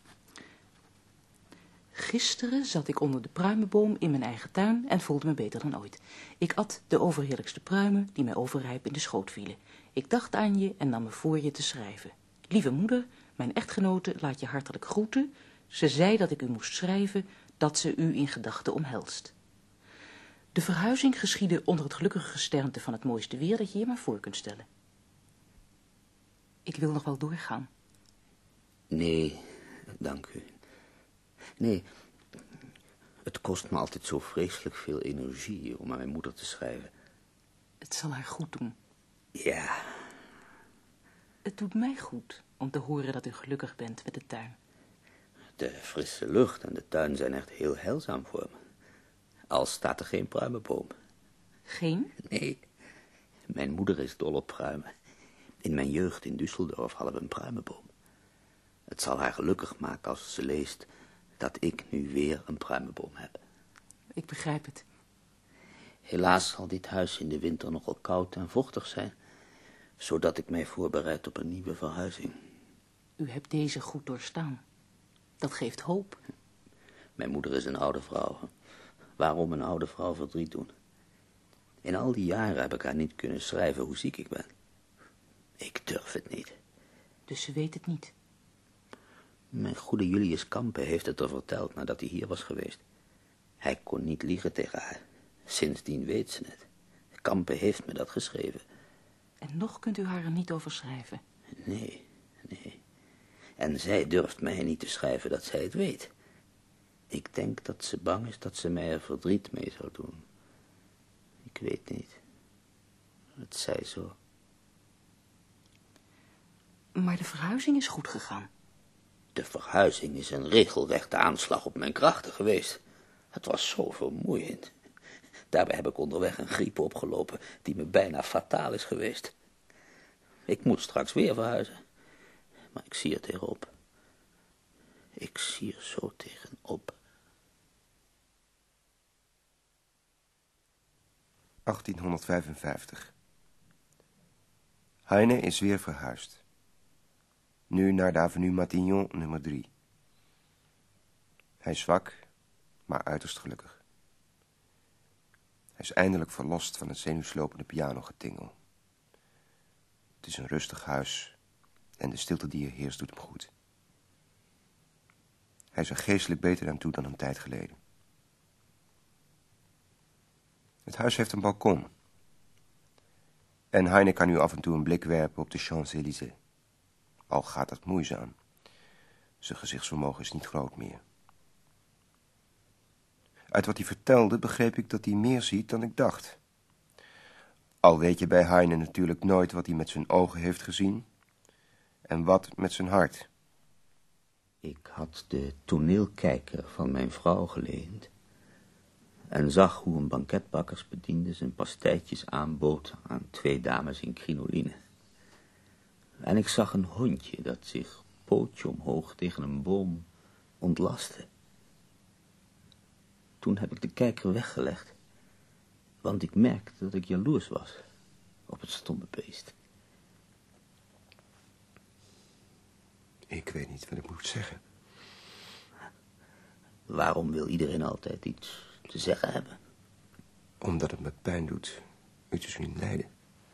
Gisteren zat ik onder de pruimenboom in mijn eigen tuin en voelde me beter dan ooit. Ik at de overheerlijkste pruimen die mij overrijp in de schoot vielen. Ik dacht aan je en nam me voor je te schrijven. Lieve moeder, mijn echtgenote laat je hartelijk groeten. Ze zei dat ik u moest schrijven, dat ze u in gedachten omhelst. De verhuizing geschiedde onder het gelukkige gesternte van het mooiste weer dat je je maar voor kunt stellen. Ik wil nog wel doorgaan. Nee, dank u. Nee, Het kost me altijd zo vreselijk veel energie om aan mijn moeder te schrijven. Het zal haar goed doen. Ja. Het doet mij goed om te horen dat u gelukkig bent met de tuin. De frisse lucht en de tuin zijn echt heel heilzaam voor me. Al staat er geen pruimenboom. Geen? Nee. Mijn moeder is dol op pruimen. In mijn jeugd in Düsseldorf hadden we een pruimenboom. Het zal haar gelukkig maken als ze leest dat ik nu weer een pruimenboom heb. Ik begrijp het. Helaas zal dit huis in de winter nogal koud en vochtig zijn, zodat ik mij voorbereid op een nieuwe verhuizing. U hebt deze goed doorstaan. Dat geeft hoop. Mijn moeder is een oude vrouw. Waarom een oude vrouw verdriet doen? In al die jaren heb ik haar niet kunnen schrijven hoe ziek ik ben. Ik durf het niet. Dus ze weet het niet? Mijn goede Julius Kampe heeft het er verteld nadat hij hier was geweest. Hij kon niet liegen tegen haar. Sindsdien weet ze het. Kampe heeft me dat geschreven. En nog kunt u haar er niet over schrijven? Nee, nee. En zij durft mij niet te schrijven dat zij het weet. Ik denk dat ze bang is dat ze mij er verdriet mee zou doen. Ik weet niet. Het zij zo. Maar de verhuizing is goed gegaan. De verhuizing is een regelrechte aanslag op mijn krachten geweest. Het was zo vermoeiend. Daarbij heb ik onderweg een griep opgelopen die me bijna fataal is geweest. Ik moet straks weer verhuizen. Maar ik zie er tegenop. Ik zie er zo tegenop. achttienhonderdvijfenvijftig. Heine is weer verhuisd. Nu naar de avenue Matignon nummer drie. Hij is zwak, maar uiterst gelukkig. Hij is eindelijk verlost van het zenuwslopende pianogetingel. Het is een rustig huis en de stilte die er heerst doet hem goed. Hij is er geestelijk beter aan toe dan een tijd geleden. Het huis heeft een balkon. En Heine kan nu af en toe een blik werpen op de Champs-Élysées. Al gaat dat moeizaam. Zijn gezichtsvermogen is niet groot meer. Uit wat hij vertelde begreep ik dat hij meer ziet dan ik dacht. Al weet je bij Heine natuurlijk nooit wat hij met zijn ogen heeft gezien en wat met zijn hart. Ik had de toneelkijker van mijn vrouw geleend en zag hoe een banketbakkersbediende zijn pastijtjes aanbood aan twee dames in crinoline. En ik zag een hondje dat zich pootje omhoog tegen een boom ontlastte. Toen heb ik de kijker weggelegd, want ik merkte dat ik jaloers was op het stomme beest. Ik weet niet wat ik moet zeggen. Waarom wil iedereen altijd iets te zeggen hebben? Omdat het me pijn doet u te zien lijden.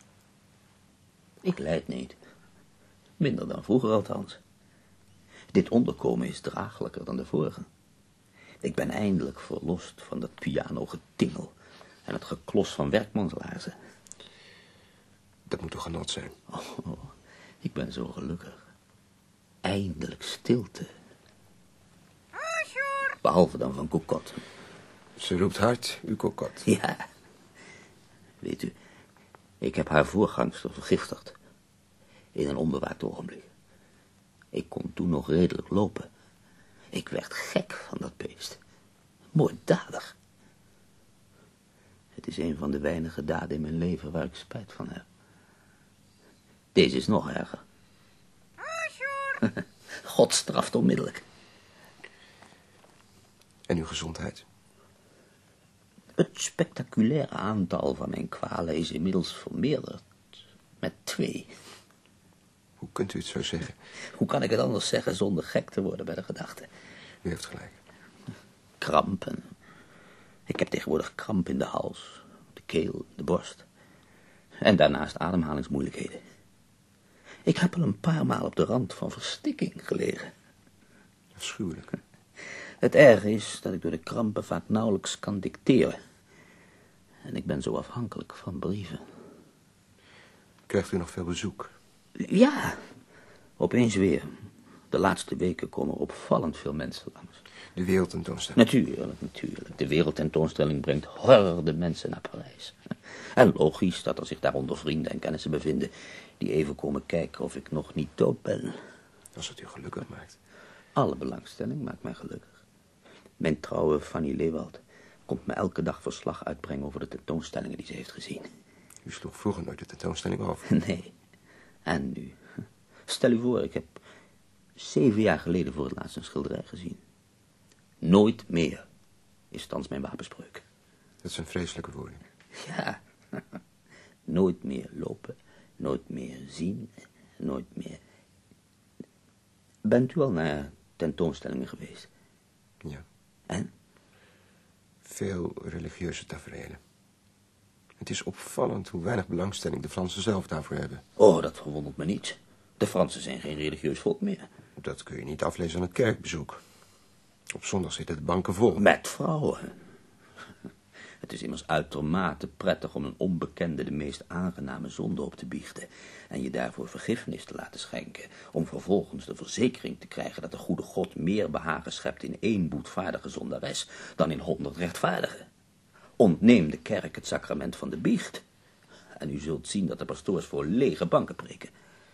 Ik lijd niet. Minder dan vroeger althans. Dit onderkomen is draaglijker dan de vorige. Ik ben eindelijk verlost van dat pianogetingel en het geklos van werkmanslaarzen. Dat moet toch genot zijn? Oh, ik ben zo gelukkig. Eindelijk stilte. Behalve dan van Cocotte. Ze roept hard, uw kokot. Ja. Weet u, ik heb haar voorgangster vergiftigd. In een onbewaakt ogenblik. Ik kon toen nog redelijk lopen. Ik werd gek van dat beest. Moorddadig. Het is een van de weinige daden in mijn leven waar ik spijt van heb. Deze is nog erger. God straft onmiddellijk. En uw gezondheid? Het spectaculaire aantal van mijn kwalen is inmiddels vermeerderd. Met twee. Hoe kunt u het zo zeggen? Hoe kan ik het anders zeggen zonder gek te worden bij de gedachte? U heeft gelijk. Krampen. Ik heb tegenwoordig kramp in de hals, de keel, de borst. En daarnaast ademhalingsmoeilijkheden. Ik heb al een paar maal op de rand van verstikking gelegen. Afschuwelijk. Het erge is dat ik door de krampen vaak nauwelijks kan dicteren. En ik ben zo afhankelijk van brieven. Krijgt u nog veel bezoek? Ja, opeens weer. De laatste weken komen er opvallend veel mensen langs. De wereldtentoonstelling. Natuurlijk, natuurlijk. De wereldtentoonstelling brengt honderden mensen naar Parijs. En logisch dat er zich daaronder vrienden en kennissen bevinden die even komen kijken of ik nog niet dood ben. Als het u gelukkig maakt. Alle belangstelling maakt mij gelukkig. Mijn trouwe Fanny Leewald komt me elke dag verslag uitbrengen over de tentoonstellingen die ze heeft gezien. U sloeg vroeger nooit de tentoonstelling over. Nee. En nu? Stel u voor, ik heb zeven jaar geleden voor het laatst een schilderij gezien. Nooit meer is thans mijn wapenspreuk. Dat is een vreselijke woording. Ja. Nooit meer lopen, nooit meer zien, nooit meer. Bent u al naar tentoonstellingen geweest? Ja. En? Veel religieuze taferelen. Het is opvallend hoe weinig belangstelling de Fransen zelf daarvoor hebben. Oh, dat verwondert me niet. De Fransen zijn geen religieus volk meer. Dat kun je niet aflezen aan het kerkbezoek. Op zondag zitten de banken vol. Met vrouwen. Het is immers uitermate prettig om een onbekende de meest aangename zonde op te biechten en je daarvoor vergiffenis te laten schenken, om vervolgens de verzekering te krijgen dat de goede God meer behagen schept in één boetvaardige zondares dan in honderd rechtvaardige. Ontneem de kerk het sacrament van de biecht en u zult zien dat de pastoors voor lege banken preken.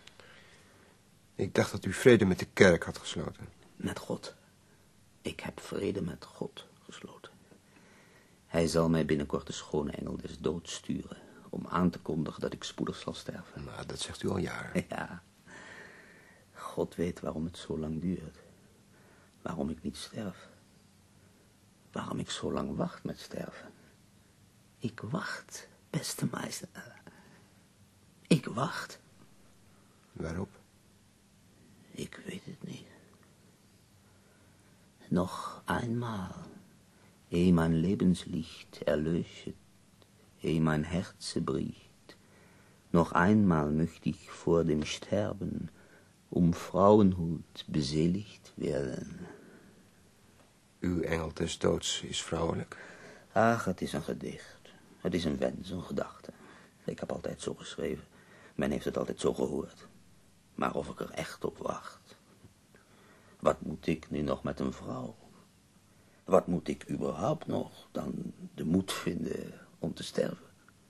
Ik dacht dat u vrede met de kerk had gesloten. Met God. Ik heb vrede met God gesloten. Hij zal mij binnenkort de schone engel des doods sturen, om aan te kondigen dat ik spoedig zal sterven. Maar dat zegt u al jaren. Ja. God weet waarom het zo lang duurt. Waarom ik niet sterf. Waarom ik zo lang wacht met sterven. Ik wacht, beste meester. Ik wacht. Waarop? Ik weet het niet. Nog eenmaal. Ehe mein Lebenslicht erlöschet, ehe mein Herze bricht, noch einmal möcht ich vor dem Sterben um Frauenhut beseligt werden. Uw engel des doods is vrouwelijk. Ach, het is een gedicht. Het is een wens, een gedachte. Ik heb altijd zo geschreven. Men heeft het altijd zo gehoord. Maar of ik er echt op wacht. Wat moet ik nu nog met een vrouw? Wat moet ik überhaupt nog dan de moed vinden om te sterven?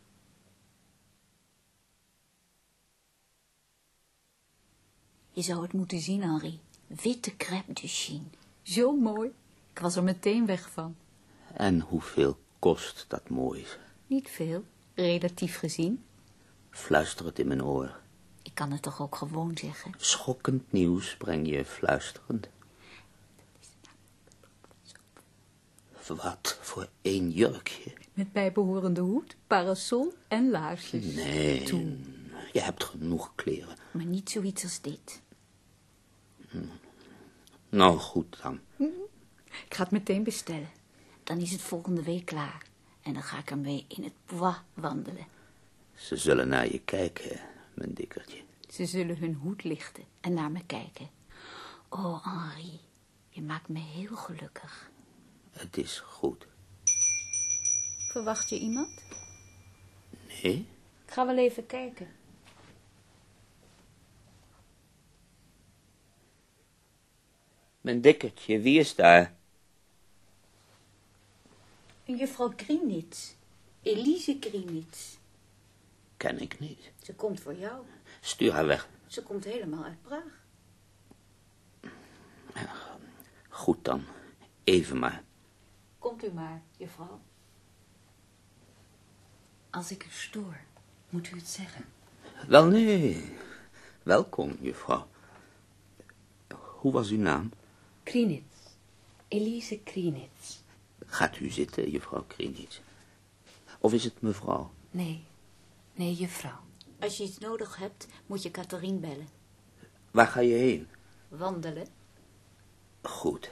Je zou het moeten zien, Henri. Witte crêpe de Chine. Zo mooi. Ik was er meteen weg van. En hoeveel kost dat moois? Niet veel, relatief gezien. Fluister het in mijn oor. Ik kan het toch ook gewoon zeggen. Schokkend nieuws breng je fluisterend. Wat voor één jurkje. Met bijbehorende hoed, parasol en laarsjes. Nee, Toe. je hebt genoeg kleren. Maar niet zoiets als dit. Nou, goed dan. Ik ga het meteen bestellen. Dan is het volgende week klaar. En dan ga ik ermee in het bois wandelen. Ze zullen naar je kijken, mijn dikkertje. Ze zullen hun hoed lichten en naar me kijken. Oh, Henri, je maakt me heel gelukkig. Het is goed. Verwacht je iemand? Nee? Ik ga wel even kijken. Mijn dikkertje, wie is daar? Juffrouw Krienitz. Elise Krienitz. Ken ik niet. Ze komt voor jou. Stuur haar weg. Ze komt helemaal uit Praag. Goed dan. Even maar. Komt u maar, juffrouw. Als ik u stoor, moet u het zeggen. Wel, nee. Welkom, juffrouw. Hoe was uw naam? Krienitz. Elise Krienitz. Gaat u zitten, juffrouw Krienitz. Of is het mevrouw? Nee, nee, juffrouw. Als je iets nodig hebt, moet je Catherine bellen. Waar ga je heen? Wandelen. Goed.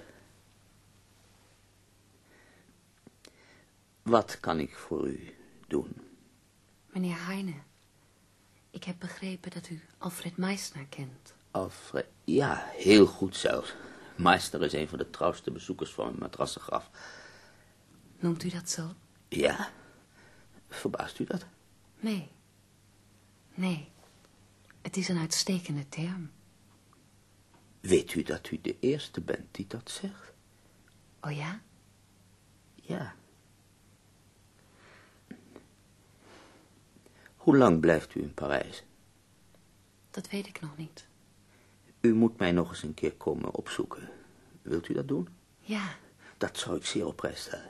Wat kan ik voor u doen? Meneer Heine, ik heb begrepen dat u Alfred Meissner kent. Alfred, ja, heel goed zelfs. Meissner is een van de trouwste bezoekers van mijn matrassengraf. Noemt u dat zo? Ja. Verbaast u dat? Nee. Nee. Het is een uitstekende term. Weet u dat u de eerste bent die dat zegt? Oh ja? Ja. Hoe lang blijft u in Parijs? Dat weet ik nog niet. U moet mij nog eens een keer komen opzoeken. Wilt u dat doen? Ja. Dat zou ik zeer op prijs stellen.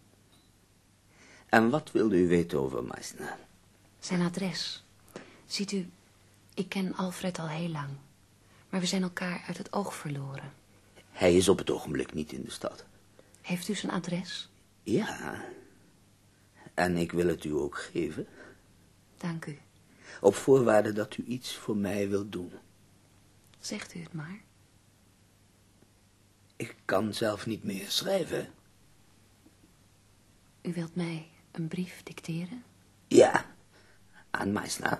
En wat wilde u weten over Meisner? Zijn adres. Ziet u, ik ken Alfred al heel lang. Maar we zijn elkaar uit het oog verloren. Hij is op het ogenblik niet in de stad. Heeft u zijn adres? Ja. En ik wil het u ook geven. Dank u. Op voorwaarde dat u iets voor mij wilt doen. Zegt u het maar. Ik kan zelf niet meer schrijven. U wilt mij een brief dicteren? Ja, aan Meisner.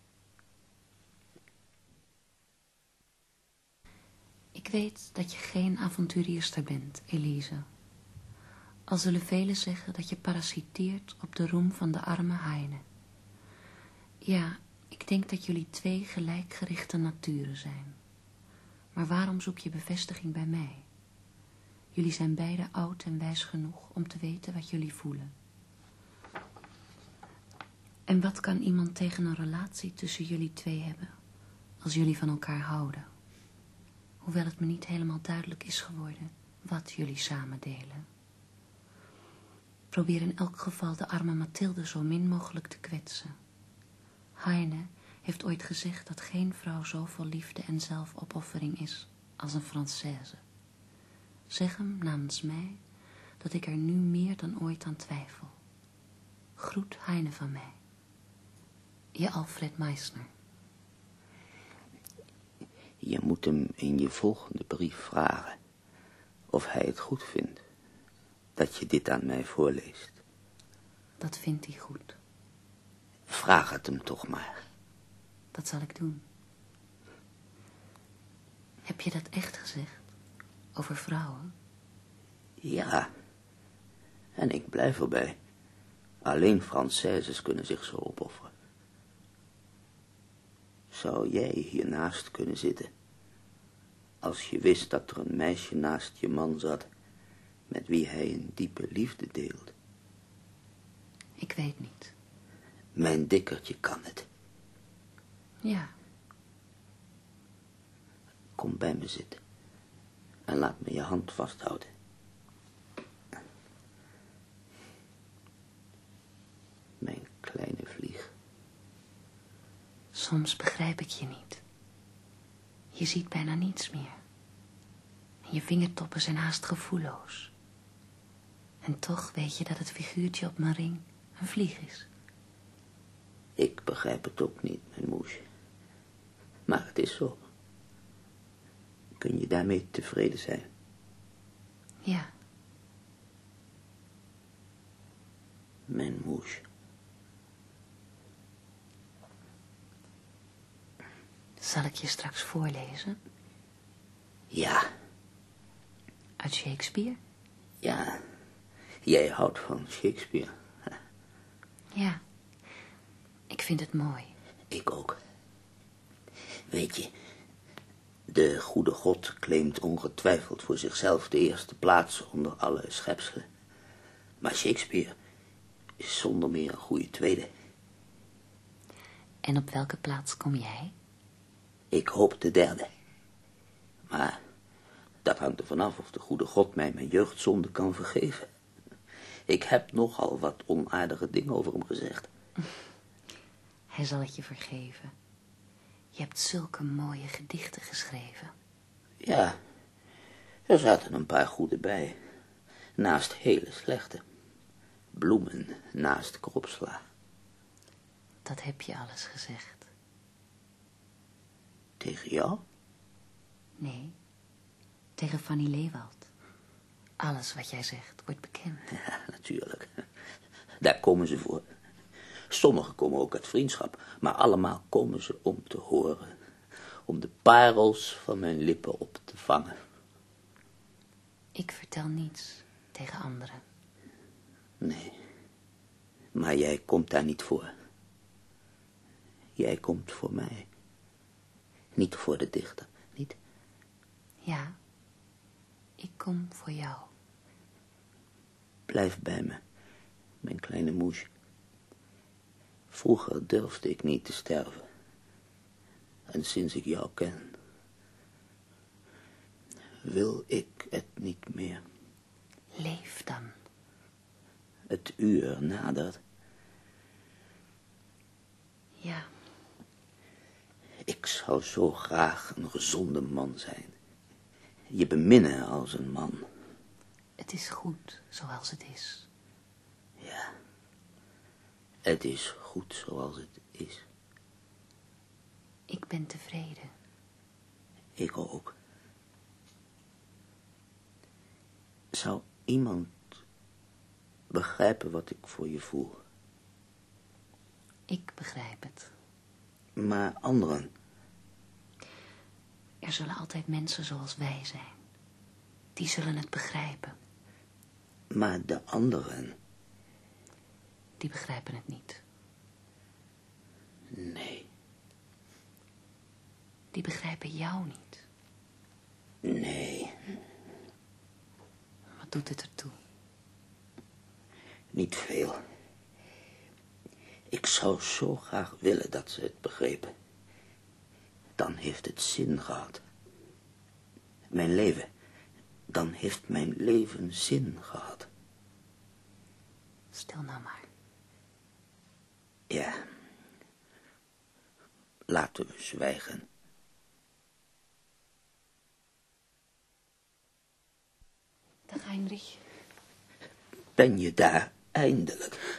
Ik weet dat je geen avonturierster bent, Elise. Al zullen velen zeggen dat je parasiteert op de roem van de arme Heine. Ja, ik denk dat jullie twee gelijkgerichte naturen zijn. Maar waarom zoek je bevestiging bij mij? Jullie zijn beide oud en wijs genoeg om te weten wat jullie voelen. En wat kan iemand tegen een relatie tussen jullie twee hebben, als jullie van elkaar houden? Hoewel het me niet helemaal duidelijk is geworden wat jullie samen delen. Probeer in elk geval de arme Mathilde zo min mogelijk te kwetsen. Heine heeft ooit gezegd dat geen vrouw zo vol liefde en zelfopoffering is als een Française. Zeg hem namens mij dat ik er nu meer dan ooit aan twijfel. Groet Heine van mij. Je Alfred Meisner. Je moet hem in je volgende brief vragen of hij het goed vindt dat je dit aan mij voorleest. Dat vindt hij goed. Vraag het hem toch maar. Dat zal ik doen. Heb je dat echt gezegd? Over vrouwen? Ja. En ik blijf erbij. Alleen Françaises kunnen zich zo opofferen. Zou jij hiernaast kunnen zitten, als je wist dat er een meisje naast je man zat, met wie hij een diepe liefde deelt? Ik weet niet. Mijn dikkertje kan het. Ja. Kom bij me zitten en laat me je hand vasthouden. Mijn kleine vlieg. Soms begrijp ik je niet. Je ziet bijna niets meer. Je vingertoppen zijn haast gevoelloos. En toch weet je dat het figuurtje op mijn ring een vlieg is. Ik begrijp het ook niet, mijn moesje. Maar het is zo. Kun je daarmee tevreden zijn? Ja. Mijn moesje. Zal ik je straks voorlezen? Ja. Uit Shakespeare? Ja. Jij houdt van Shakespeare. Ja. Ik vind het mooi. Ik ook. Weet je, de goede God claimt ongetwijfeld voor zichzelf de eerste plaats onder alle schepselen. Maar Shakespeare is zonder meer een goede tweede. En op welke plaats kom jij? Ik hoop de derde. Maar dat hangt er vanaf of de goede God mij mijn jeugdzonde kan vergeven. Ik heb nogal wat onaardige dingen over hem gezegd. Hij zal het je vergeven. Je hebt zulke mooie gedichten geschreven. Ja, er zaten een paar goede bij. Naast hele slechte. Bloemen naast kropsla. Dat heb je alles gezegd. Tegen jou? Nee, tegen Fanny Leewald. Alles wat jij zegt wordt bekend. Ja, natuurlijk. Daar komen ze voor. Sommigen komen ook uit vriendschap, maar allemaal komen ze om te horen. Om de parels van mijn lippen op te vangen. Ik vertel niets tegen anderen. Nee, maar jij komt daar niet voor. Jij komt voor mij. Niet voor de dichter, niet? Ja, ik kom voor jou. Blijf bij me, mijn kleine moesje. Vroeger durfde ik niet te sterven. En sinds ik jou ken, wil ik het niet meer. Leef dan. Het uur nadert. Ja. Ik zou zo graag een gezonde man zijn. Je beminnen als een man. Het is goed zoals het is. Ja. Het is goed zoals het is. Ik ben tevreden. Ik ook. Zou iemand begrijpen wat ik voor je voel? Ik begrijp het. Maar anderen? Er zullen altijd mensen zoals wij zijn. Die zullen het begrijpen. Maar de anderen? Die begrijpen het niet. Nee. Die begrijpen jou niet. Nee. Wat doet het ertoe? Niet veel. Ik zou zo graag willen dat ze het begrepen. Dan heeft het zin gehad. Mijn leven. Dan heeft mijn leven zin gehad. Stil nou maar. Ja. Laten we zwijgen. Dag Heinrich. Ben je daar eindelijk?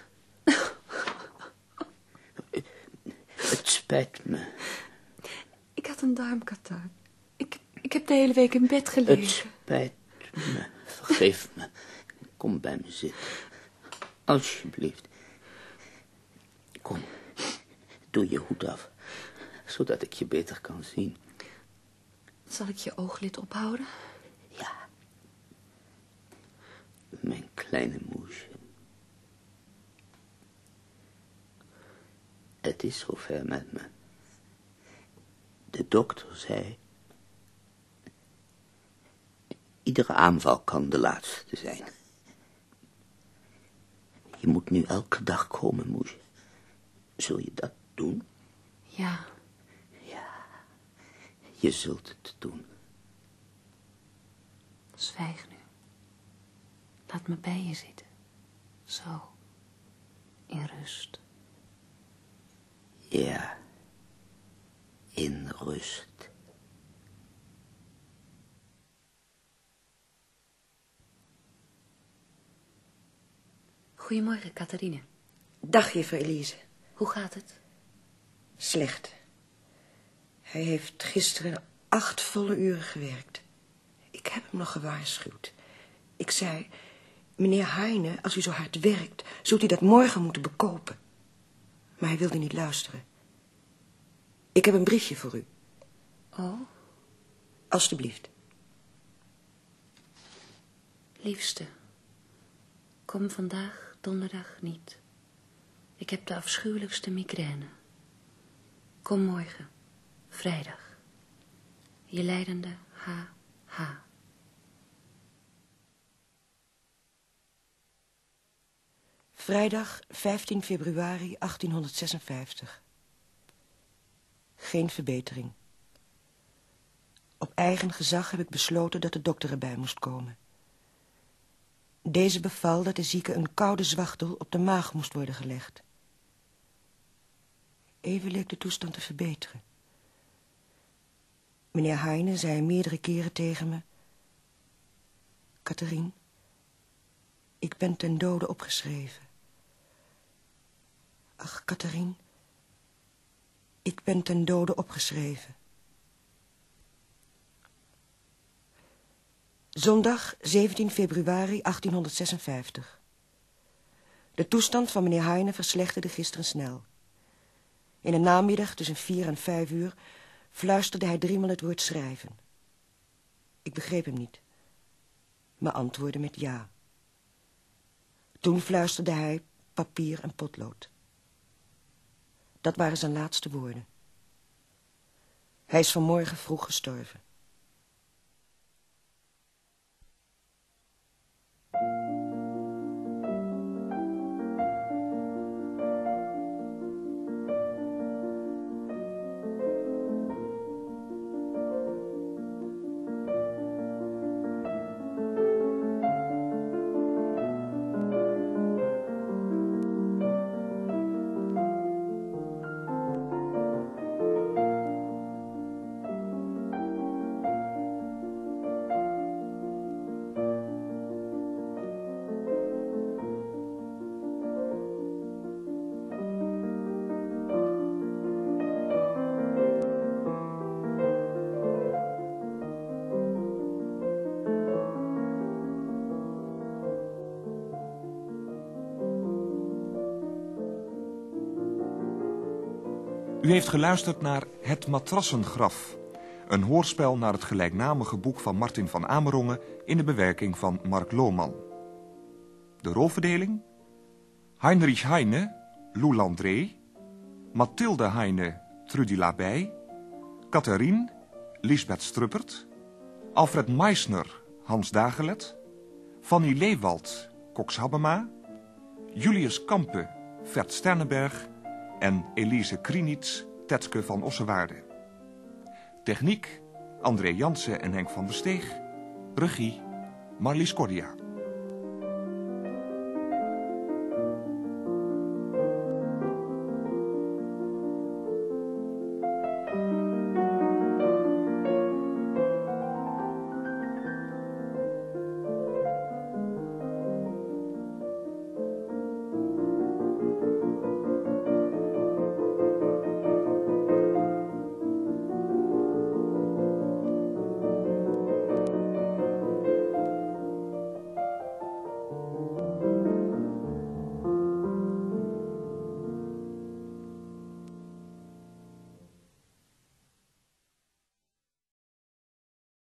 Het spijt me. Ik had een darmkatarrh. Ik, ik heb de hele week in bed gelegen. Het spijt me. Vergeef me. Kom bij me zitten. Alsjeblieft. Kom. Doe je hoed af. Zodat ik je beter kan zien. Zal ik je ooglid ophouden? Ja. Mijn kleine moesje. Het is zover met me. De dokter zei... Iedere aanval kan de laatste zijn. Je moet nu elke dag komen, moesje. Zul je dat doen? Ja. Ja. Je zult het doen. Zwijg nu. Laat me bij je zitten. Zo. In rust. Ja. In rust. Goedemorgen, Catharine. Dag, juffrouw Elise. Hoe gaat het? Slecht. Hij heeft gisteren acht volle uren gewerkt. Ik heb hem nog gewaarschuwd. Ik zei, meneer Heine, als u zo hard werkt, zult u dat morgen moeten bekopen. Maar hij wilde niet luisteren. Ik heb een briefje voor u. Oh? Alsjeblieft. Liefste, kom vandaag donderdag niet. Ik heb de afschuwelijkste migraine. Kom morgen, vrijdag. Je lijdende H H. Vrijdag vijftien februari achttienhonderdzesenvijftig. Geen verbetering. Op eigen gezag heb ik besloten dat de dokter erbij moest komen. Deze beval dat de zieke een koude zwachtel op de maag moest worden gelegd. Even leek de toestand te verbeteren. Meneer Heine zei meerdere keren tegen me... Catharine, ik ben ten dode opgeschreven. Ach, Catharine, ik ben ten dode opgeschreven. Zondag zeventien februari achttienhonderdzesenvijftig. De toestand van meneer Heine verslechterde gisteren snel. In de namiddag tussen vier en vijf uur fluisterde hij driemaal het woord schrijven. Ik begreep hem niet, maar antwoordde met ja. Toen fluisterde hij papier en potlood. Dat waren zijn laatste woorden. Hij is vanmorgen vroeg gestorven. U heeft geluisterd naar Het Matrassengraf, een hoorspel naar het gelijknamige boek van Martin van Amerongen in de bewerking van Mark Lohman. De rolverdeling: Heinrich Heine, Lou Landré, Mathilde Heine, Trudy Labij, Catherine, Lisbeth Struppert, Alfred Meisner, Hans Dagelet, Fanny Leewald, Cox Habema, Julius Kampe, Vert Sternenberg en Elise Krienitz, Tetske van Ossewaarde. Techniek: André Jansen en Henk van der Steeg. Regie: Marlies Cordia.